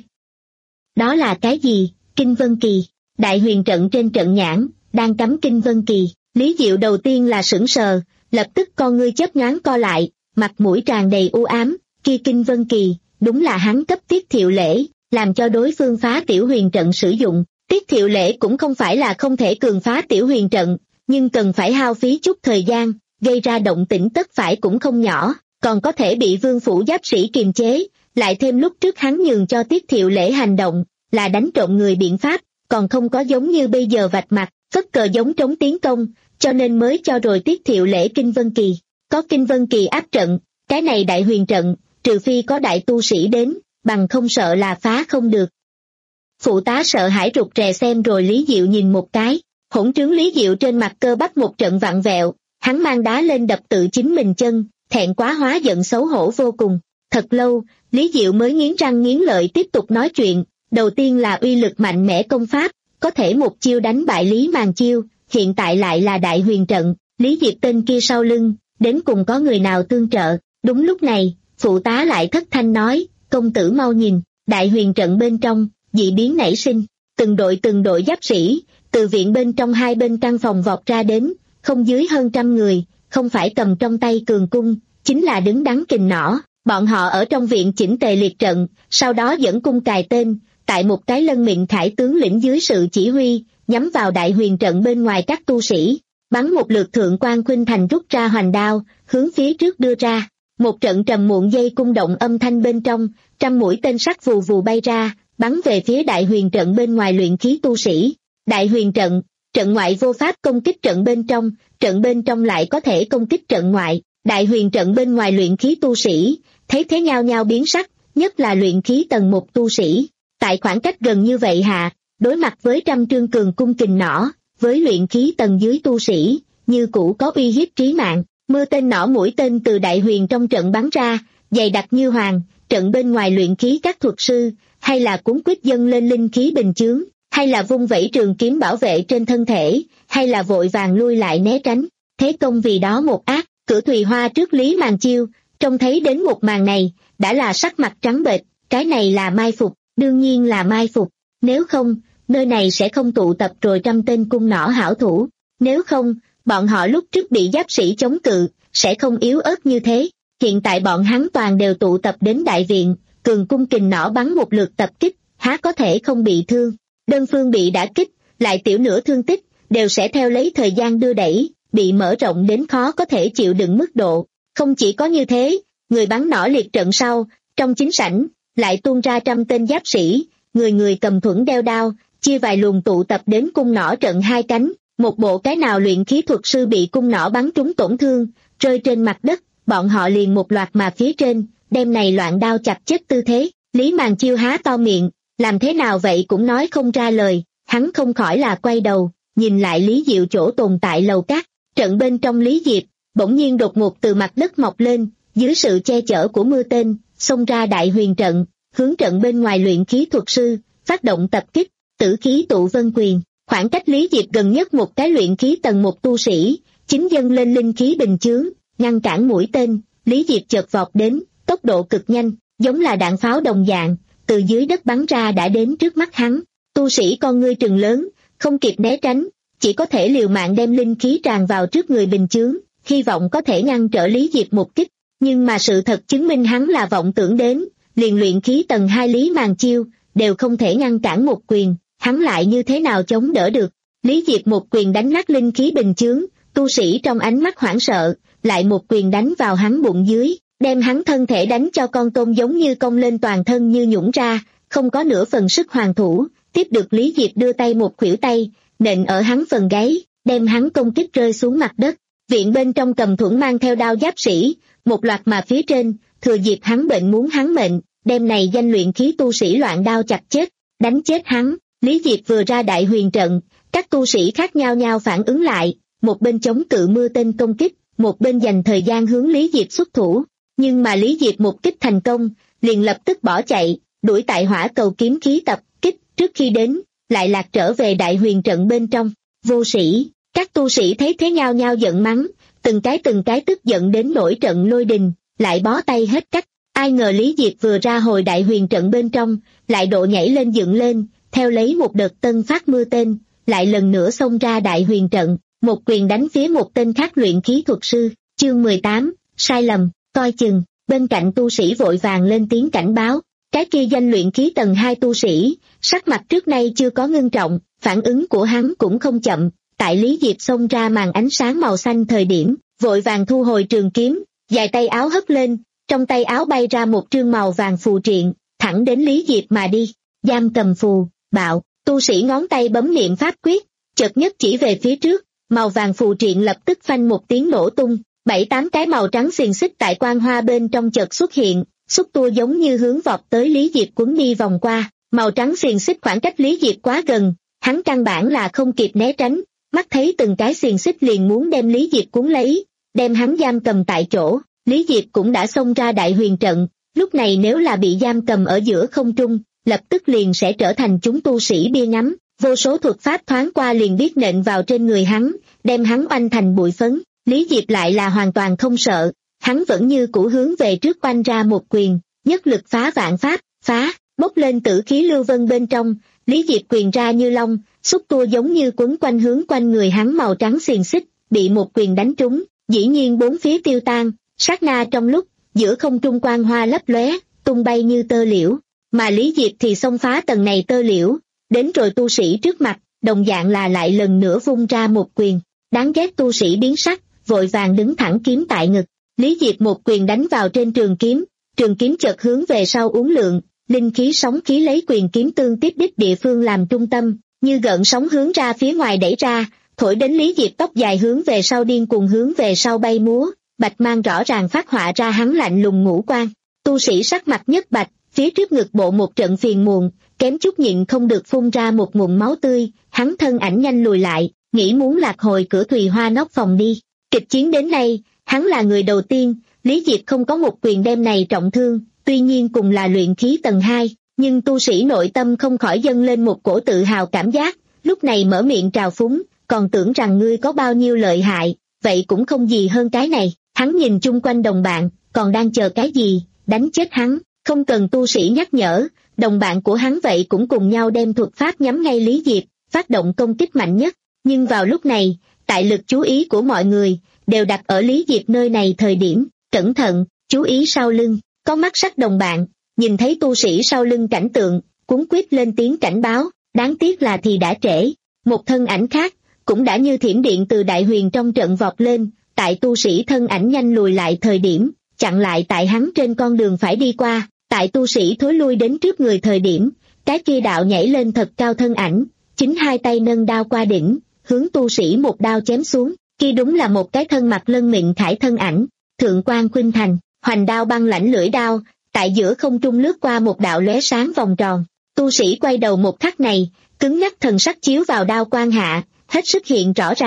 Đó là cái gì? Kinh Vân Kỳ. Đại huyền trận trên trận nhãn, đang cắm Kinh Vân Kỳ. Lý Diệu đầu tiên là sững sờ, lập tức con ngươi chớp nhoáng co lại, mặt mũi tràn đầy u ám, kia Kinh Vân Kỳ, đúng là hắn cấp Tiết Thiệu Lễ, làm cho đối phương phá tiểu huyền trận sử dụng. Tiết Thiệu Lễ cũng không phải là không thể cường phá tiểu huyền trận, nhưng cần phải hao phí chút thời gian, gây ra động tĩnh tất phải cũng không nhỏ, còn có thể bị Vương Phủ giáp sĩ kiềm chế, lại thêm lúc trước hắn nhường cho Tiết Thiệu Lễ hành động, là đánh trộm người biện pháp, còn không có giống như bây giờ vạch mặt, phất cờ giống trống tiến công, cho nên mới cho rồi Tiết Thiệu Lễ Kinh Vân Kỳ. Có Kinh Vân Kỳ áp trận, cái này đại huyền trận, trừ phi có đại tu sĩ đến, bằng không sợ là phá không được. Phụ tá sợ hãi rụt rè xem rồi Lý Diệu nhìn một cái, hỗn trướng Lý Diệu trên mặt cơ bắp một trận vặn vẹo, hắn mang đá lên đập tự chính mình chân, thẹn quá hóa giận xấu hổ vô cùng. Thật lâu, Lý Diệu mới nghiến răng nghiến lợi tiếp tục nói chuyện, đầu tiên là uy lực mạnh mẽ công pháp, có thể một chiêu đánh bại Lý Màn Chiêu, hiện tại lại là đại huyền trận, Lý Diệp tên kia sau lưng, đến cùng có người nào tương trợ. Đúng lúc này, phụ tá lại thất thanh nói, công tử mau nhìn, đại huyền trận bên trong, dị biến nảy sinh, từng đội từng đội giáp sĩ, từ viện bên trong hai bên căn phòng vọt ra đến, không dưới hơn trăm người, không phải cầm trong tay cường cung, chính là đứng đắn kình nỏ. Bọn họ ở trong viện chỉnh tề liệt trận, sau đó dẫn cung cài tên, tại một cái lân mịn khải tướng lĩnh dưới sự chỉ huy, nhắm vào đại huyền trận bên ngoài các tu sĩ, bắn một lượt thượng quan khuynh thành rút ra hoành đao, hướng phía trước đưa ra. Một trận trầm muộn dây cung động âm thanh bên trong, trăm mũi tên sắt vù vù bay ra, bắn về phía đại huyền trận bên ngoài luyện khí tu sĩ. Đại huyền trận, trận ngoại vô pháp công kích trận bên trong, trận bên trong lại có thể công kích trận ngoại. Đại huyền trận bên ngoài luyện khí tu sĩ, thấy thế nhao nhao biến sắc, nhất là luyện khí tầng một tu sĩ. Tại khoảng cách gần như vậy hạ, đối mặt với trăm trương cường cung kình nỏ, với luyện khí tầng dưới tu sĩ, như cũ có uy hiếp trí mạng. Mưa tên nỏ mũi tên từ đại huyền trong trận bắn ra, dày đặc như hoàng, trận bên ngoài luyện khí các thuật sư, hay là cuốn quyết dâng lên linh khí bình chướng, hay là vung vẩy trường kiếm bảo vệ trên thân thể, hay là vội vàng lui lại né tránh. Thế công vì đó một ác, Cửa Thùy Hoa trước Lý Màn Chiêu, trông thấy đến một màn này, đã là sắc mặt trắng bệch, cái này là mai phục, đương nhiên là mai phục, nếu không, nơi này sẽ không tụ tập rồi trăm tên cung nỏ hảo thủ, nếu không, bọn họ lúc trước bị giáp sĩ chống cự, sẽ không yếu ớt như thế, hiện tại bọn hắn toàn đều tụ tập đến đại viện, cường cung kình nỏ bắn một lượt tập kích, há có thể không bị thương, đơn phương bị đả kích, lại tiểu nửa thương tích, đều sẽ theo lấy thời gian đưa đẩy, bị mở rộng đến khó có thể chịu đựng mức độ. Không chỉ có như thế, người bắn nỏ liệt trận sau, trong chính sảnh, lại tuôn ra trăm tên giáp sĩ, người người cầm thuẫn đeo đao, chia vài luồng tụ tập đến cung nỏ trận hai cánh, một bộ cái nào luyện khí thuật sư bị cung nỏ bắn trúng tổn thương, rơi trên mặt đất, bọn họ liền một loạt mà phía trên, đem này loạn đao chặt chết tư thế. Lý Màn Chiêu há to miệng, làm thế nào vậy cũng nói không ra lời, hắn không khỏi là quay đầu, nhìn lại Lý Diệu chỗ tồn tại lầu cát, Trận bên trong Lý Diệp, bỗng nhiên đột ngột từ mặt đất mọc lên, dưới sự che chở của mưa tên, xông ra đại huyền trận, hướng trận bên ngoài luyện khí thuật sư, phát động tập kích, tử khí tụ vân quyền. Khoảng cách Lý Diệp gần nhất một cái luyện khí tầng một tu sĩ, chính dâng lên linh khí bình chướng, ngăn cản mũi tên, Lý Diệp chợt vọt đến, tốc độ cực nhanh, giống là đạn pháo đồng dạng, từ dưới đất bắn ra đã đến trước mắt hắn. Tu sĩ con ngươi trừng lớn, không kịp né tránh, chỉ có thể liều mạng đem linh khí tràn vào trước người bình chướng, hy vọng có thể ngăn trở Lý Diệp một kích. Nhưng mà sự thật chứng minh hắn là vọng tưởng đến, liền luyện khí tầng hai Lý Màn Chiêu, đều không thể ngăn cản một quyền, hắn lại như thế nào chống đỡ được. Lý Diệp một quyền đánh nát linh khí bình chướng, tu sĩ trong ánh mắt hoảng sợ, lại một quyền đánh vào hắn bụng dưới, đem hắn thân thể đánh cho con tôm giống như cong lên toàn thân như nhũn ra, không có nửa phần sức hoàn thủ. Tiếp được Lý Diệp đưa tay một khuỷu tay, nện ở hắn phần gáy, đem hắn công kích rơi xuống mặt đất. Viện bên trong cầm thuẫn mang theo đao giáp sĩ, một loạt mà phía trên, thừa dịp hắn bệnh muốn hắn mệnh, đem này danh luyện khí tu sĩ loạn đao chặt chết, đánh chết hắn. Lý Diệp vừa ra đại huyền trận, các tu sĩ khác nhau nhau phản ứng lại, một bên chống cự mưa tên công kích, một bên dành thời gian hướng Lý Diệp xuất thủ. Nhưng mà Lý Diệp một kích thành công, liền lập tức bỏ chạy, đuổi tại hỏa cầu kiếm khí tập kích, trước khi đến, lại lạc trở về đại huyền trận bên trong. Vô sĩ, các tu sĩ thấy thế nhau nhau giận mắng, từng cái từng cái tức giận đến nổi trận lôi đình, lại bó tay hết cách. Ai ngờ Lý Diệp vừa ra hồi đại huyền trận bên trong, lại độ nhảy lên dựng lên, theo lấy một đợt tân phát mưa tên, lại lần nữa xông ra đại huyền trận, một quyền đánh phía một tên khác luyện khí thuật sư. Chương mười tám, sai lầm, coi chừng. Bên cạnh tu sĩ vội vàng lên tiếng cảnh báo, cái kia danh luyện khí tầng hai tu sĩ, sắc mặt trước nay chưa có ngưng trọng, phản ứng của hắn cũng không chậm, tại Lý Diệp xông ra màn ánh sáng màu xanh thời điểm, vội vàng thu hồi trường kiếm, dài tay áo hất lên, trong tay áo bay ra một trương màu vàng phù triện, thẳng đến Lý Diệp mà đi. Giam cầm phù, bạo, tu sĩ ngón tay bấm niệm pháp quyết, chợt nhất chỉ về phía trước, màu vàng phù triện lập tức phanh một tiếng nổ tung, bảy tám cái màu trắng xiềng xích tại quang hoa bên trong chợt xuất hiện, xúc tua giống như hướng vọt tới Lý Diệp cuốn đi vòng qua. Màu trắng xiềng xích khoảng cách Lý Diệp quá gần, hắn căn bản là không kịp né tránh, mắt thấy từng cái xiềng xích liền muốn đem Lý Diệp cuốn lấy, đem hắn giam cầm tại chỗ. Lý Diệp cũng đã xông ra đại huyền trận, lúc này nếu là bị giam cầm ở giữa không trung, lập tức liền sẽ trở thành chúng tu sĩ bia ngắm, vô số thuật pháp thoáng qua liền biết nện vào trên người hắn, đem hắn oanh thành bụi phấn. Lý Diệp lại là hoàn toàn không sợ, hắn vẫn như cũ hướng về trước oanh ra một quyền, nhất lực phá vạn pháp, phá, bốc lên tử khí lưu vân bên trong, Lý Diệp quyền ra như long, xúc tua giống như quấn quanh hướng quanh người hắn màu trắng xiềng xích, bị một quyền đánh trúng, dĩ nhiên bốn phía tiêu tan, sát na trong lúc, giữa không trung quang hoa lấp lóe, tung bay như tơ liễu, mà Lý Diệp thì xông phá tầng này tơ liễu, đến rồi tu sĩ trước mặt, đồng dạng là lại lần nữa vung ra một quyền, đáng ghét tu sĩ biến sắc, vội vàng đứng thẳng kiếm tại ngực, Lý Diệp một quyền đánh vào trên trường kiếm, trường kiếm chợt hướng về sau uốn lượn, linh khí sóng khí lấy quyền kiếm tương tiếp đích địa phương làm trung tâm, như gợn sóng hướng ra phía ngoài đẩy ra, thổi đến Lý Diệp tóc dài hướng về sau điên cuồng hướng về sau bay múa, bạch mang rõ ràng phát họa ra hắn lạnh lùng ngũ quan. Tu sĩ sắc mặt nhất bạch, phía trước ngực bộ một trận phiền muộn, kém chút nhịn không được phun ra một ngụm máu tươi, hắn thân ảnh nhanh lùi lại, nghĩ muốn lạc hồi cửa Thùy Hoa nóc phòng đi. Kịch chiến đến nay, hắn là người đầu tiên, Lý Diệp không có một quyền đem này trọng thương, tuy nhiên cùng là luyện khí tầng hai, nhưng tu sĩ nội tâm không khỏi dâng lên một cổ tự hào cảm giác, lúc này mở miệng trào phúng, còn tưởng rằng ngươi có bao nhiêu lợi hại, vậy cũng không gì hơn cái này. Hắn nhìn chung quanh đồng bạn, còn đang chờ cái gì, đánh chết hắn, không cần tu sĩ nhắc nhở, đồng bạn của hắn vậy cũng cùng nhau đem thuật pháp nhắm ngay Lý Diệp, phát động công kích mạnh nhất. Nhưng vào lúc này, tại lực chú ý của mọi người, đều đặt ở Lý Diệp nơi này thời điểm, cẩn thận, chú ý sau lưng, có mắt sắc đồng bạn, nhìn thấy tu sĩ sau lưng cảnh tượng, cuống quýt lên tiếng cảnh báo, đáng tiếc là thì đã trễ. Một thân ảnh khác, cũng đã như thiểm điện từ đại huyền trong trận vọt lên, tại tu sĩ thân ảnh nhanh lùi lại thời điểm, chặn lại tại hắn trên con đường phải đi qua, tại tu sĩ thối lui đến trước người thời điểm, cái kia đạo nhảy lên thật cao thân ảnh, chính hai tay nâng đao qua đỉnh, hướng tu sĩ một đao chém xuống, kia đúng là một cái thân mặt lân mịn khải thân ảnh, Thượng quan Khuynh Thành, hoành đao băng lãnh lưỡi đao, tại giữa không trung lướt qua một đạo lóe sáng vòng tròn, tu sĩ quay đầu một khắc này, cứng nhắc thần sắc chiếu vào đao quan hạ, hết sức hiện rõ ràng.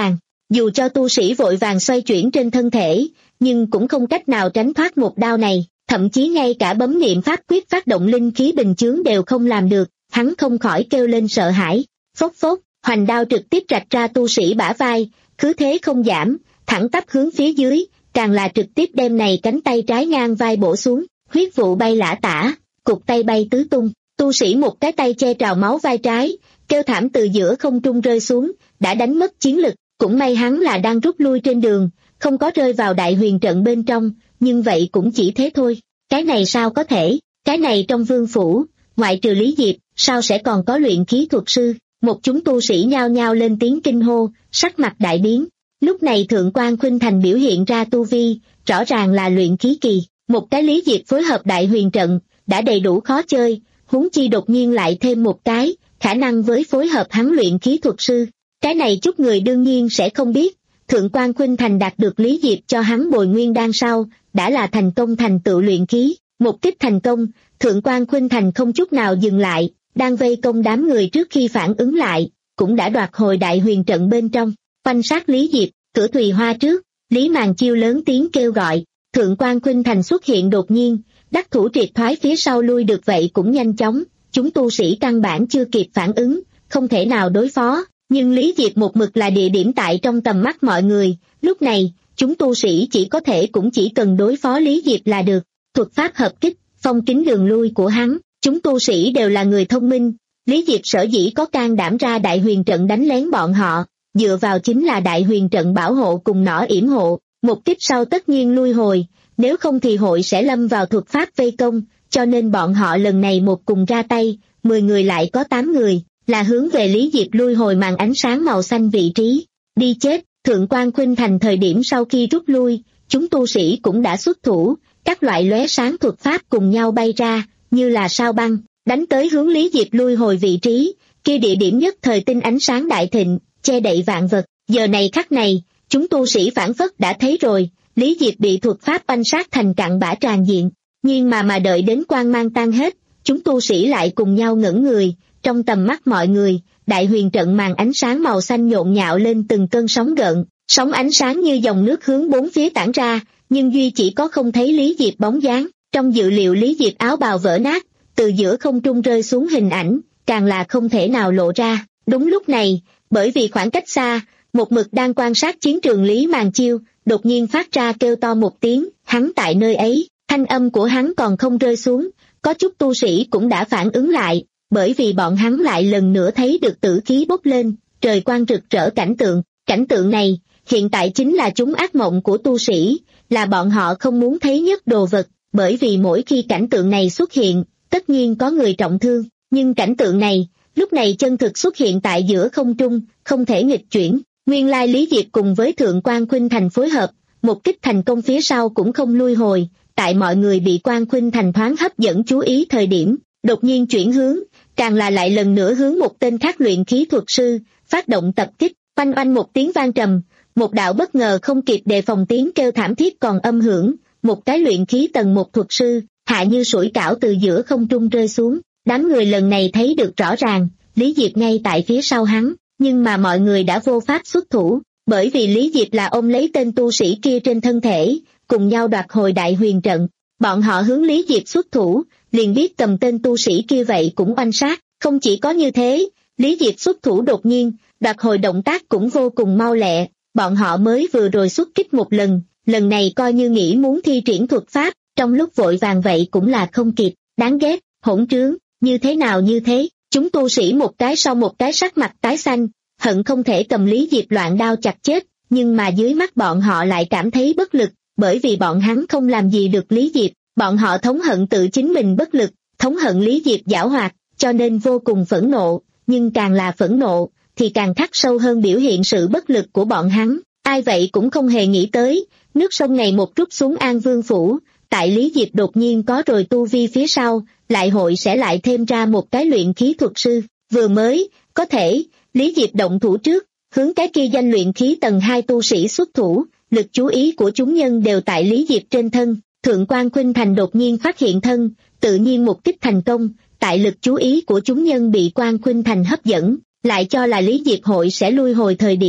Dù cho tu sĩ vội vàng xoay chuyển trên thân thể, nhưng cũng không cách nào tránh thoát một đao này, thậm chí ngay cả bấm niệm pháp quyết phát động linh khí bình chướng đều không làm được, hắn không khỏi kêu lên sợ hãi. Phốc phốc, hoành đao trực tiếp rạch ra tu sĩ bả vai, cứ thế không giảm, thẳng tắp hướng phía dưới, càng là trực tiếp đem này cánh tay trái ngang vai bổ xuống, huyết vụ bay lả tả, cục tay bay tứ tung, tu sĩ một cái tay che trào máu vai trái, kêu thảm từ giữa không trung rơi xuống, đã đánh mất chiến lực, cũng may hắn là đang rút lui trên đường, không có rơi vào đại huyền trận bên trong, nhưng vậy cũng chỉ thế thôi. Cái này sao có thể, cái này trong vương phủ, ngoại trừ Lý Diệp, sao sẽ còn có luyện khí thuật sư? Một chúng tu sĩ nhao nhao lên tiếng kinh hô, sắc mặt đại biến. Lúc này Thượng quan Khuynh Thành biểu hiện ra tu vi, rõ ràng là luyện khí kỳ, một cái Lý Diệp phối hợp đại huyền trận, đã đầy đủ khó chơi, huống chi đột nhiên lại thêm một cái, khả năng với phối hợp hắn luyện khí thuật sư. Cái này chút người đương nhiên sẽ không biết, Thượng quan Khuynh Thành đạt được Lý Diệp cho hắn bồi nguyên đan sau, đã là thành công thành tựu luyện khí, một kích thành công, Thượng quan Khuynh Thành không chút nào dừng lại, đang vây công đám người trước khi phản ứng lại, cũng đã đoạt hồi đại huyền trận bên trong, quanh sát Lý Diệp, cửa Thùy Hoa trước, Lý Màn Chiêu lớn tiếng kêu gọi, Thượng quan Khuynh Thành xuất hiện đột nhiên, đắc thủ triệt thoái phía sau lui được vậy cũng nhanh chóng, chúng tu sĩ căn bản chưa kịp phản ứng, không thể nào đối phó, nhưng Lý Diệp một mực là địa điểm tại trong tầm mắt mọi người, lúc này, chúng tu sĩ chỉ có thể cũng chỉ cần đối phó Lý Diệp là được, thuật pháp hợp kích, phong kín đường lui của hắn, chúng tu sĩ đều là người thông minh, Lý Diệp sở dĩ có can đảm ra đại huyền trận đánh lén bọn họ, dựa vào chính là đại huyền trận bảo hộ cùng nỏ yểm hộ, một kích sau tất nhiên lui hồi, nếu không thì hội sẽ lâm vào thuật pháp vây công, cho nên bọn họ lần này một cùng ra tay, mười người lại có tám người, là hướng về Lý Diệp lui hồi màn ánh sáng màu xanh vị trí, đi chết. Thượng quan Khuynh Thành thời điểm sau khi rút lui, chúng tu sĩ cũng đã xuất thủ, các loại lóe sáng thuật pháp cùng nhau bay ra, như là sao băng, đánh tới hướng Lý Diệp lui hồi vị trí, kia địa điểm nhất thời tinh ánh sáng đại thịnh, che đậy vạn vật, giờ này khắc này, chúng tu sĩ phản phất đã thấy rồi, Lý Diệp bị thuật pháp oanh sát thành cặn bã tràn diện, nhưng mà mà đợi đến quang mang tan hết, chúng tu sĩ lại cùng nhau ngẩng người, trong tầm mắt mọi người, đại huyền trận màn ánh sáng màu xanh nhộn nhạo lên từng cơn sóng gợn, sóng ánh sáng như dòng nước hướng bốn phía tản ra, nhưng duy chỉ có không thấy Lý Diệp bóng dáng, trong dự liệu Lý Diệp áo bào vỡ nát, từ giữa không trung rơi xuống hình ảnh, càng là không thể nào lộ ra. Đúng lúc này, bởi vì khoảng cách xa, một mực đang quan sát chiến trường Lý Màn Chiêu, đột nhiên phát ra kêu to một tiếng, hắn tại nơi ấy, thanh âm của hắn còn không rơi xuống, có chút tu sĩ cũng đã phản ứng lại, bởi vì bọn hắn lại lần nữa thấy được tử khí bốc lên, trời quang rực rỡ cảnh tượng, cảnh tượng này, hiện tại chính là chúng ác mộng của tu sĩ, là bọn họ không muốn thấy nhất đồ vật, bởi vì mỗi khi cảnh tượng này xuất hiện, tất nhiên có người trọng thương, nhưng cảnh tượng này, lúc này chân thực xuất hiện tại giữa không trung, không thể nghịch chuyển, nguyên lai Lý Diệp cùng với Thượng quan Khuynh Thành phối hợp, một kích thành công phía sau cũng không lui hồi, tại mọi người bị quan Khuynh Thành thoáng hấp dẫn chú ý thời điểm, đột nhiên chuyển hướng, càng là lại lần nữa hướng một tên khác luyện khí thuật sư, phát động tập kích, oanh oanh một tiếng vang trầm, một đạo bất ngờ không kịp đề phòng tiếng kêu thảm thiết còn âm hưởng, một cái luyện khí tầng một thuật sư, hạ như sủi cảo từ giữa không trung rơi xuống, đám người lần này thấy được rõ ràng, Lý Diệp ngay tại phía sau hắn, nhưng mà mọi người đã vô pháp xuất thủ, bởi vì Lý Diệp là ôm lấy tên tu sĩ kia trên thân thể, cùng nhau đoạt hồi đại huyền trận, bọn họ hướng Lý Diệp xuất thủ, liền biết cầm tên tu sĩ kia vậy cũng oanh sát, không chỉ có như thế, Lý Diệp xuất thủ đột nhiên, đoạt hồi động tác cũng vô cùng mau lẹ, bọn họ mới vừa rồi xuất kích một lần, lần này coi như nghĩ muốn thi triển thuật pháp, trong lúc vội vàng vậy cũng là không kịp, đáng ghét, hỗn trướng, như thế nào như thế, chúng tu sĩ một cái sau một cái sắc mặt tái xanh, hận không thể cầm Lý Diệp loạn đao chặt chết, nhưng mà dưới mắt bọn họ lại cảm thấy bất lực, bởi vì bọn hắn không làm gì được Lý Diệp, bọn họ thống hận tự chính mình bất lực, thống hận Lý Diệp giảo hoạt, cho nên vô cùng phẫn nộ, nhưng càng là phẫn nộ, thì càng khắc sâu hơn biểu hiện sự bất lực của bọn hắn, ai vậy cũng không hề nghĩ tới, nước sông này một rút xuống An Vương Phủ, tại Lý Diệp đột nhiên có rồi tu vi phía sau, lại hội sẽ lại thêm ra một cái luyện khí thuật sư, vừa mới, có thể, Lý Diệp động thủ trước, hướng cái kia danh luyện khí tầng hai tu sĩ xuất thủ, lực chú ý của chúng nhân đều tại Lý Diệp trên thân, Thượng quan Khuynh Thành đột nhiên phát hiện thân, tự nhiên một kích thành công, tại lực chú ý của chúng nhân bị quan Khuynh Thành hấp dẫn, lại cho là Lý Diệp hội sẽ lui hồi thời điểm,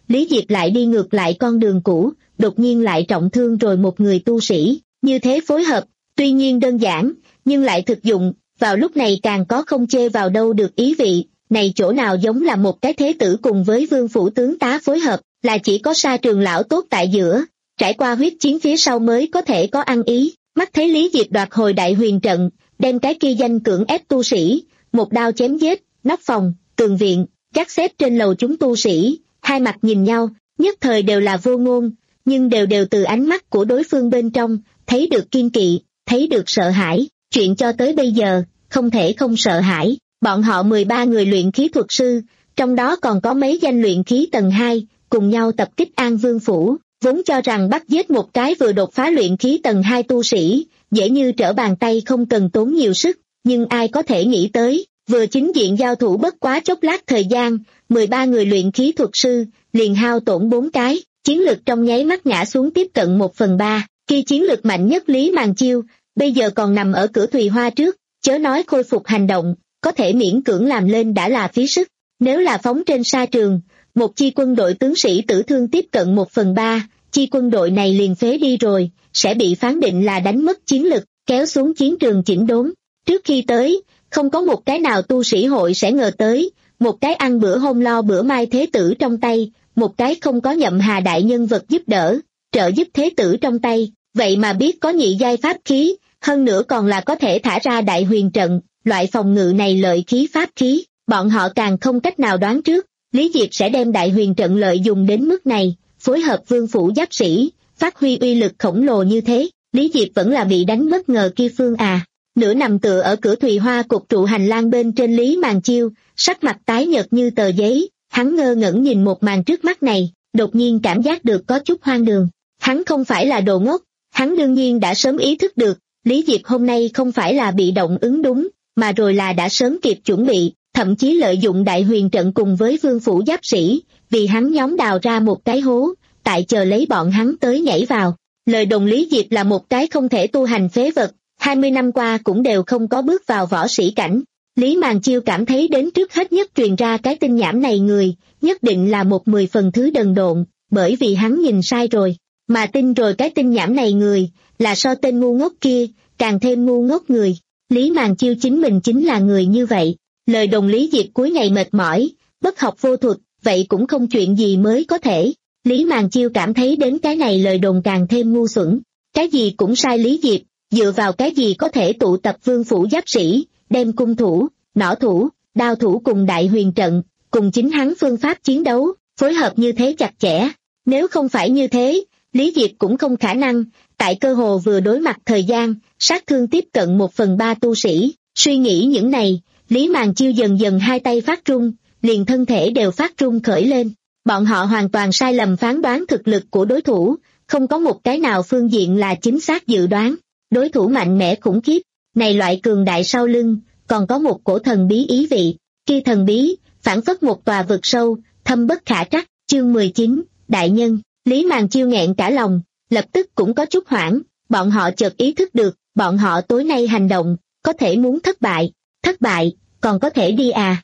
Lý Diệp lại đi ngược lại con đường cũ, đột nhiên lại trọng thương rồi một người tu sĩ, như thế phối hợp, tuy nhiên đơn giản, nhưng lại thực dụng, vào lúc này càng có không chê vào đâu được ý vị, này chỗ nào giống là một cái thế tử cùng với vương phủ tướng tá phối hợp, là chỉ có Sa Trường lão tốt tại giữa, trải qua huyết chiến phía sau mới có thể có ăn ý, mắt thấy Lý Diệp đoạt hồi đại huyền trận, đem cái kia danh cưỡng ép tu sĩ, một đao chém giết, nóc phòng, tường viện, gác xếp trên lầu chúng tu sĩ, hai mặt nhìn nhau, nhất thời đều là vô ngôn, nhưng đều đều từ ánh mắt của đối phương bên trong, thấy được kiên kỵ, thấy được sợ hãi, chuyện cho tới bây giờ, không thể không sợ hãi, bọn họ mười ba người luyện khí thuật sư, trong đó còn có mấy danh luyện khí tầng hai, cùng nhau tập kích An Vương Phủ, vốn cho rằng bắt giết một cái vừa đột phá luyện khí tầng hai tu sĩ, dễ như trở bàn tay không cần tốn nhiều sức, nhưng ai có thể nghĩ tới, vừa chính diện giao thủ bất quá chốc lát thời gian, mười ba người luyện khí thuật sư, liền hao tổn bốn cái, chiến lực trong nháy mắt ngã xuống tiếp cận một phần ba, khi chiến lực mạnh nhất Lý Màn Chiêu, bây giờ còn nằm ở cửa Thùy Hoa trước, chớ nói khôi phục hành động, có thể miễn cưỡng làm lên đã là phí sức, nếu là phóng trên sa trường, một chi quân đội tướng sĩ tử thương tiếp cận một phần ba, chi quân đội này liền phế đi rồi, sẽ bị phán định là đánh mất chiến lực, kéo xuống chiến trường chỉnh đốn. Trước khi tới, không có một cái nào tu sĩ hội sẽ ngờ tới, một cái ăn bữa hôm lo bữa mai thế tử trong tay, một cái không có nhậm hà đại nhân vật giúp đỡ, trợ giúp thế tử trong tay, vậy mà biết có nhị giai pháp khí, hơn nữa còn là có thể thả ra đại huyền trận, loại phòng ngự này lợi khí pháp khí, bọn họ càng không cách nào đoán trước, Lý Diệp sẽ đem đại huyền trận lợi dùng đến mức này, phối hợp vương phủ giáp sĩ, phát huy uy lực khổng lồ như thế, Lý Diệp vẫn là bị đánh bất ngờ kia phương à. Nửa nằm tựa ở cửa Thùy Hoa cục trụ hành lang bên trên Lý Màn Chiêu, sắc mặt tái nhợt như tờ giấy, hắn ngơ ngẩn nhìn một màn trước mắt này, đột nhiên cảm giác được có chút hoang đường. Hắn không phải là đồ ngốc, hắn đương nhiên đã sớm ý thức được, Lý Diệp hôm nay không phải là bị động ứng đúng, mà rồi là đã sớm kịp chuẩn bị, thậm chí lợi dụng đại huyền trận cùng với vương phủ giáp sĩ, vì hắn nhóm đào ra một cái hố, tại chờ lấy bọn hắn tới nhảy vào. Lời đồn Lý Diệp là một cái không thể tu hành phế vật, hai mươi năm qua cũng đều không có bước vào võ sĩ cảnh. Lý Màn Chiêu cảm thấy đến trước hết nhất truyền ra cái tin nhảm này người, nhất định là một mười phần thứ đần độn, bởi vì hắn nhìn sai rồi, mà tin rồi cái tin nhảm này người, là so tên ngu ngốc kia, càng thêm ngu ngốc người. Lý Màn Chiêu chính mình chính là người như vậy, lời đồn Lý Diệp cuối ngày mệt mỏi, bất học vô thuật, vậy cũng không chuyện gì mới có thể. Lý Màn Chiêu cảm thấy đến cái này lời đồn càng thêm ngu xuẩn, cái gì cũng sai Lý Diệp, dựa vào cái gì có thể tụ tập vương phủ giáp sĩ, đem cung thủ, nỏ thủ, đao thủ cùng đại huyền trận, cùng chính hắn phương pháp chiến đấu, phối hợp như thế chặt chẽ. Nếu không phải như thế, Lý Diệp cũng không khả năng, tại cơ hồ vừa đối mặt thời gian, sát thương tiếp cận một phần ba tu sĩ. Suy nghĩ những này, Lý Màn Chiêu dần dần hai tay phát run, liền thân thể đều phát run khởi lên. Bọn họ hoàn toàn sai lầm phán đoán thực lực của đối thủ, không có một cái nào phương diện là chính xác dự đoán. Đối thủ mạnh mẽ khủng khiếp, này loại cường đại sau lưng, còn có một cổ thần bí ý vị, kia thần bí, phản phất một tòa vực sâu, thâm bất khả trắc. Chương mười chín, Đại Nhân. Lý Màn Chiêu nghẹn cả lòng, lập tức cũng có chút hoảng, bọn họ chợt ý thức được, bọn họ tối nay hành động, có thể muốn thất bại, thất bại, còn có thể đi à?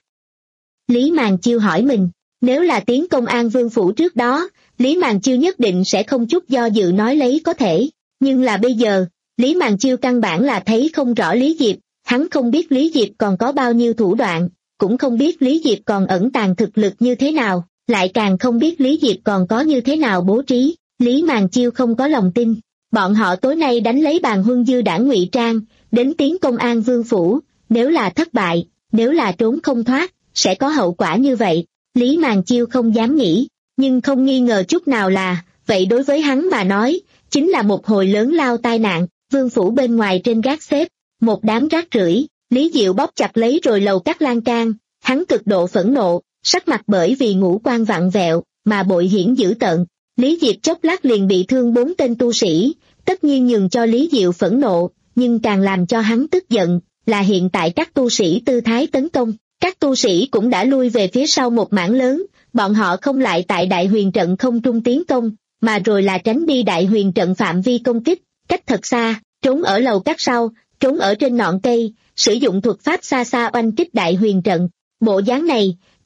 Lý Màn Chiêu hỏi mình, nếu là tiến công An Vương Phủ trước đó, Lý Màn Chiêu nhất định sẽ không chút do dự nói lấy có thể, nhưng là bây giờ, Lý Màn Chiêu căn bản là thấy không rõ Lý Diệp, hắn không biết Lý Diệp còn có bao nhiêu thủ đoạn, cũng không biết Lý Diệp còn ẩn tàng thực lực như thế nào, lại càng không biết Lý Diệp còn có như thế nào bố trí. Lý Màn Chiêu không có lòng tin, bọn họ tối nay đánh lấy bàn huân dư đảng ngụy trang, đến tiến công An Vương Phủ, nếu là thất bại, nếu là trốn không thoát, sẽ có hậu quả như vậy. Lý Màn Chiêu không dám nghĩ, nhưng không nghi ngờ chút nào là, vậy đối với hắn mà nói, chính là một hồi lớn lao tai nạn. Vương phủ bên ngoài trên gác xếp, một đám rác rưởi, Lý Diệu bóp chặt lấy rồi lầu cắt lan can, hắn cực độ phẫn nộ, sắc mặt bởi vì ngũ quan vặn vẹo, mà bội hiển dữ tợn. Lý Diệp chốc lát liền bị thương bốn tên tu sĩ, tất nhiên nhường cho Lý Diệu phẫn nộ, nhưng càng làm cho hắn tức giận, là hiện tại các tu sĩ tư thái tấn công, các tu sĩ cũng đã lui về phía sau một mảng lớn, bọn họ không lại tại đại huyền trận không trung tiến công, mà rồi là tránh đi đại huyền trận phạm vi công kích, cách thật xa, trốn ở lầu cắt sau, trốn ở trên ngọn cây, sử dụng thuật pháp xa xa oanh kích đại huyền trận. Bộ dáng này,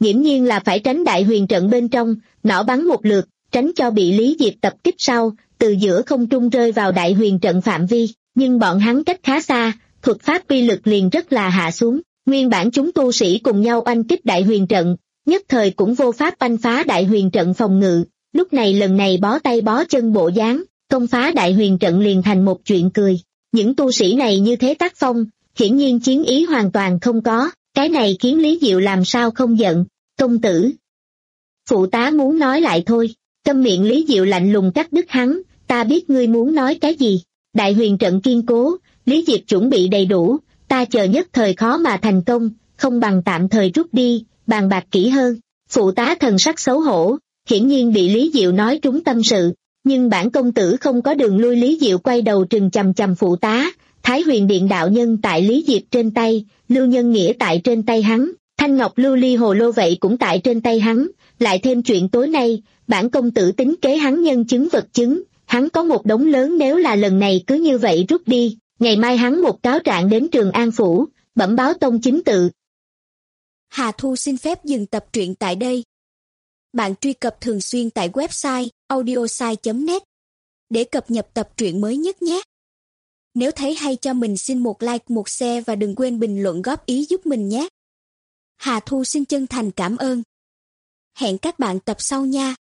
nghiễm nhiên là phải tránh đại huyền trận bên trong, nỏ bắn một lượt, tránh cho bị Lý Diệp tập kích sau, từ giữa không trung rơi vào đại huyền trận phạm vi, nhưng bọn hắn cách khá xa, thuật pháp uy lực liền rất là hạ xuống, nguyên bản chúng tu sĩ cùng nhau oanh kích đại huyền trận, nhất thời cũng vô pháp oanh phá đại huyền trận phòng ngự, lúc này lần này bó tay bó chân bộ dáng, công phá đại huyền trận liền thành một chuyện cười, những tu sĩ này như thế tác phong, hiển nhiên chiến ý hoàn toàn không có, cái này khiến Lý Diệu làm sao không giận, công tử. Phụ tá muốn nói lại thôi, câm miệng Lý Diệu lạnh lùng cắt đứt hắn, ta biết ngươi muốn nói cái gì, đại huyền trận kiên cố, Lý Diệp chuẩn bị đầy đủ, ta chờ nhất thời khó mà thành công, không bằng tạm thời rút đi, bàn bạc kỹ hơn, phụ tá thần sắc xấu hổ, hiển nhiên bị Lý Diệu nói trúng tâm sự, nhưng bản công tử không có đường lui. Lý Diệu quay đầu trừng chằm chằm phụ tá, Thái Huyền Điện đạo nhân tại Lý Diệp trên tay, Lưu Nhân Nghĩa tại trên tay hắn, Thanh Ngọc Lưu Ly Hồ Lô vậy cũng tại trên tay hắn, lại thêm chuyện tối nay, bản công tử tính kế hắn nhân chứng vật chứng, hắn có một đống lớn, nếu là lần này cứ như vậy rút đi, ngày mai hắn một cáo trạng đến Trường An Phủ, bẩm báo tông chính tự.
Hà Thu xin phép dừng tập truyện tại đây. Bạn truy cập thường xuyên tại website audiosai chấm net để cập nhật tập truyện mới nhất nhé. Nếu thấy hay cho mình xin một like, một share và đừng quên bình luận góp ý giúp mình nhé. Hà Thu xin chân thành cảm ơn. Hẹn các bạn tập sau nha.